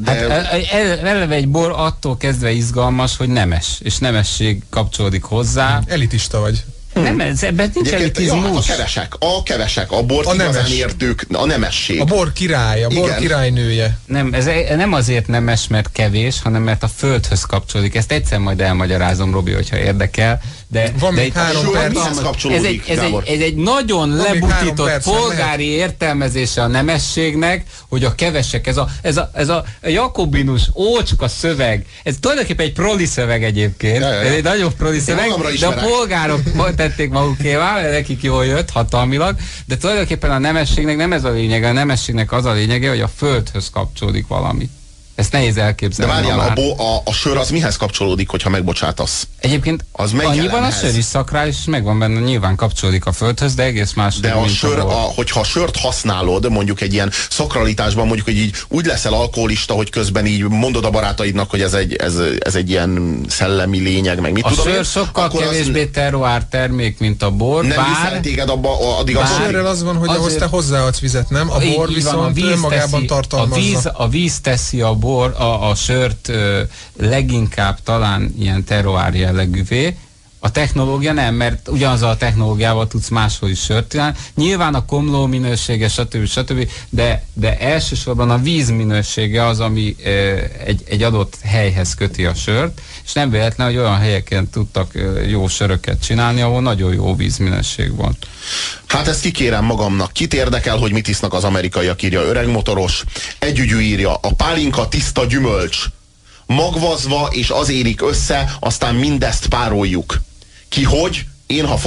eleve egy bor attól kezdve izgalmas, hogy nemes, és nemesség kapcsolódik hozzá. Elitista vagy. Nem, ebben nincs elitizmus. A kevesek, a bort igazán értők, a nemesség. A bor király, a bor királynője. Nem, ez nem azért nemes, mert kevés, hanem mert a földhöz kapcsolódik. Ezt egyszer majd elmagyarázom, Robi, hogyha érdekel. De, van még 3 perc. Ez egy nagyon lebutított polgári értelmezése a nemességnek, hogy a kevesek, ez a jakobinus ócska szöveg, ez tulajdonképpen egy proli szöveg egyébként, ez egy nagyon proli szöveg, de a polgárok tették magukévá, nekik jól jött hatalmilag, de tulajdonképpen a nemességnek nem ez a lényege, a nemességnek az a lényege, hogy a földhöz kapcsolódik valami. Ezt nehéz elképzelni. De várjál, a sör az mihez kapcsolódik, hogyha megbocsátasz? Egyébként az annyiban a sör is szakrális, és megvan benne, nyilván kapcsolódik a földhöz, de egész más. De hogyha a sört használod, mondjuk egy ilyen szakralitásban, mondjuk, hogy így úgy leszel alkoholista, hogy közben így mondod a barátaidnak, hogy ez egy ilyen szellemi lényeg, meg mit a tudom. A sör sokkal kevésbé terroár termék, mint a bor. Nem viszel téged addig a sörrel az van, hogy ahhoz te hozzáadsz vizet, nem? A bor viszont önmagában tartalmazza. A víz teszi a sört leginkább talán ilyen terroár jellegűvé. A technológia nem, mert ugyanazzal a technológiával tudsz máshol is sört csinálni. Nyilván a komló minősége, stb. De elsősorban a víz minősége az, ami egy adott helyhez köti a sört, és nem véletlen, hogy olyan helyeken tudtak jó söröket csinálni, ahol nagyon jó vízminőség van. Hát ezt kikérem magamnak. Kit érdekel, hogy mit isznak az amerikaiak, írja öreg motoros. Együgyű írja, a pálinka tiszta gyümölcs. Magvazva és az érik össze, aztán mindezt pároljuk. Ki hogy? Én, ha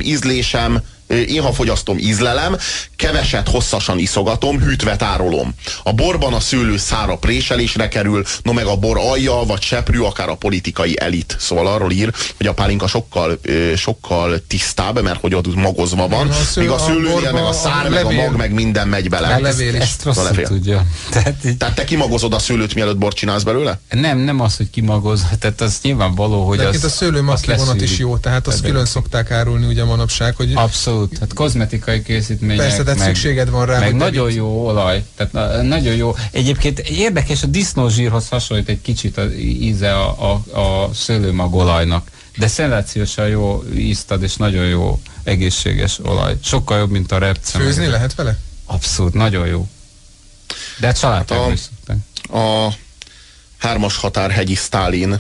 fogyasztom, ízlelem, keveset hosszasan iszogatom, hűtve tárolom. A borban a szőlő szára préselésre kerül, no meg a bor alja, vagy seprű, akár a politikai elit. Szóval arról ír, hogy a pálinka sokkal tisztább, mert hogy ott magozva van, míg a szőlőnél, meg a szár, meg a mag, meg minden megy bele. Ezt rosszul tudja. Tehát te kimagozod a szőlőt, mielőtt bort csinálsz belőle? Nem az, hogy kimagoz, tehát az nyilvánvaló, hogy a szőlőmag kivonat is jó, tehát azt külön szokták árulni ugye manapság, hogy abszolút, hát kozmetikai készítmények. Persze, de szükséged van rá. Meg nagyon jó olaj, tehát nagyon jó. Egyébként érdekes, a disznózsírhoz hasonlít egy kicsit az íze a szőlőmag olajnak, de szenzációsan jó ízt ad, és nagyon jó egészséges olaj. Sokkal jobb, mint a repce. Főzni lehet vele? Abszolút, nagyon jó. De családtagban is szokták. A 3-as határhegyi Sztálin,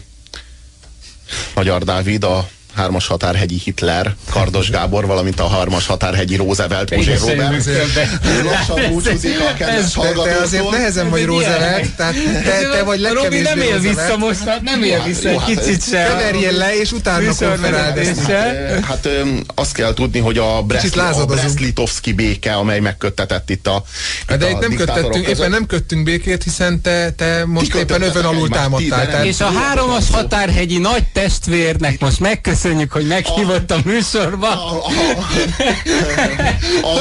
Magyar Dávid, a 3-as határhegyi Hitler, Kardos Gábor, valamint a 3-as határhegyi Roosevelt, Puzsér Robert. Lassan búcsúzik a kedves hallgatóktól. Te azért nehezen vagy Roosevelt, tehát te vagy legkevésbé Robi nem él vissza most, nem él vissza egy kicsit se. Keverjél le, és utána konferálni. Hát azt kell tudni, hogy a Brest-Litovszki béke, amely megköttetett itt a de itt nem köttettünk, éppen nem köttünk békét, hiszen te most éppen övön alul támadtál. És a 3-as határhegyi nagy testvérnek most megköszönjük, hogy meghívott a műsorba. A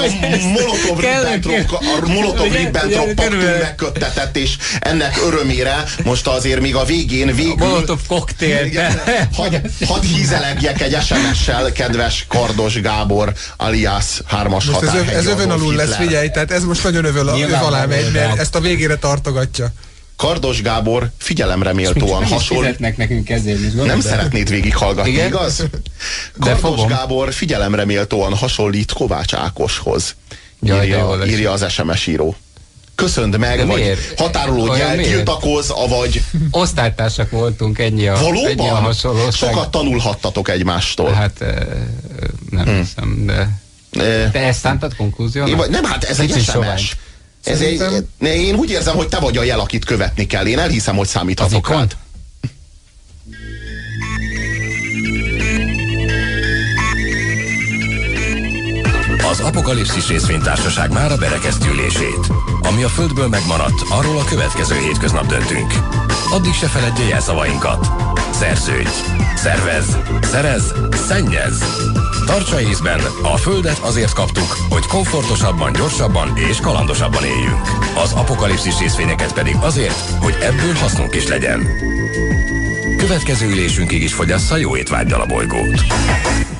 Molotov-Ribbentrop paktum megköttetett, és ennek örömére most azért még a végén végül... A Molotov koktél. Hadd hízelegjek egy SMS-sel, kedves Kardos Gábor, alias 3-as határhegyi. Ez övön alul lesz, figyelj, tehát ez most nagyon öv alá megy, mert ezt a végére tartogatja. Kardos Gábor figyelemre méltóan hasonlít. Nekünk ezért, nem szeretnéd végighallgatni, igaz? Kardos Gábor figyelemre méltóan hasonlít Kovács Ákoshoz. Írja az SMS író. Köszönd meg, vagy határolódj el, tiltakozz, avagy... Osztálytársak voltunk, ennyi a hasonlóság. Sokat tanulhattatok egymástól. Hát nem hiszem, de... Te ezt szántad konklúziónak? Nem, hát ez egy SMS. Én úgy érzem, hogy te vagy a jel, akit követni kell. Én elhiszem, hogy számíthatok rád. Az Apokalipszis részvénytársaság mára berekezti ülését. Ami a Földből megmaradt, arról a következő hétköznap döntünk. Addig se feledje jelszavainkat. Szerződj, szervez, szerez, szennyez. Tartsa észben, a Földet azért kaptuk, hogy komfortosabban, gyorsabban és kalandosabban éljünk. Az Apokalipszis részvényeket pedig azért, hogy ebből hasznunk is legyen. Következő ülésünkig is fogyassza jó étvággyal a bolygót.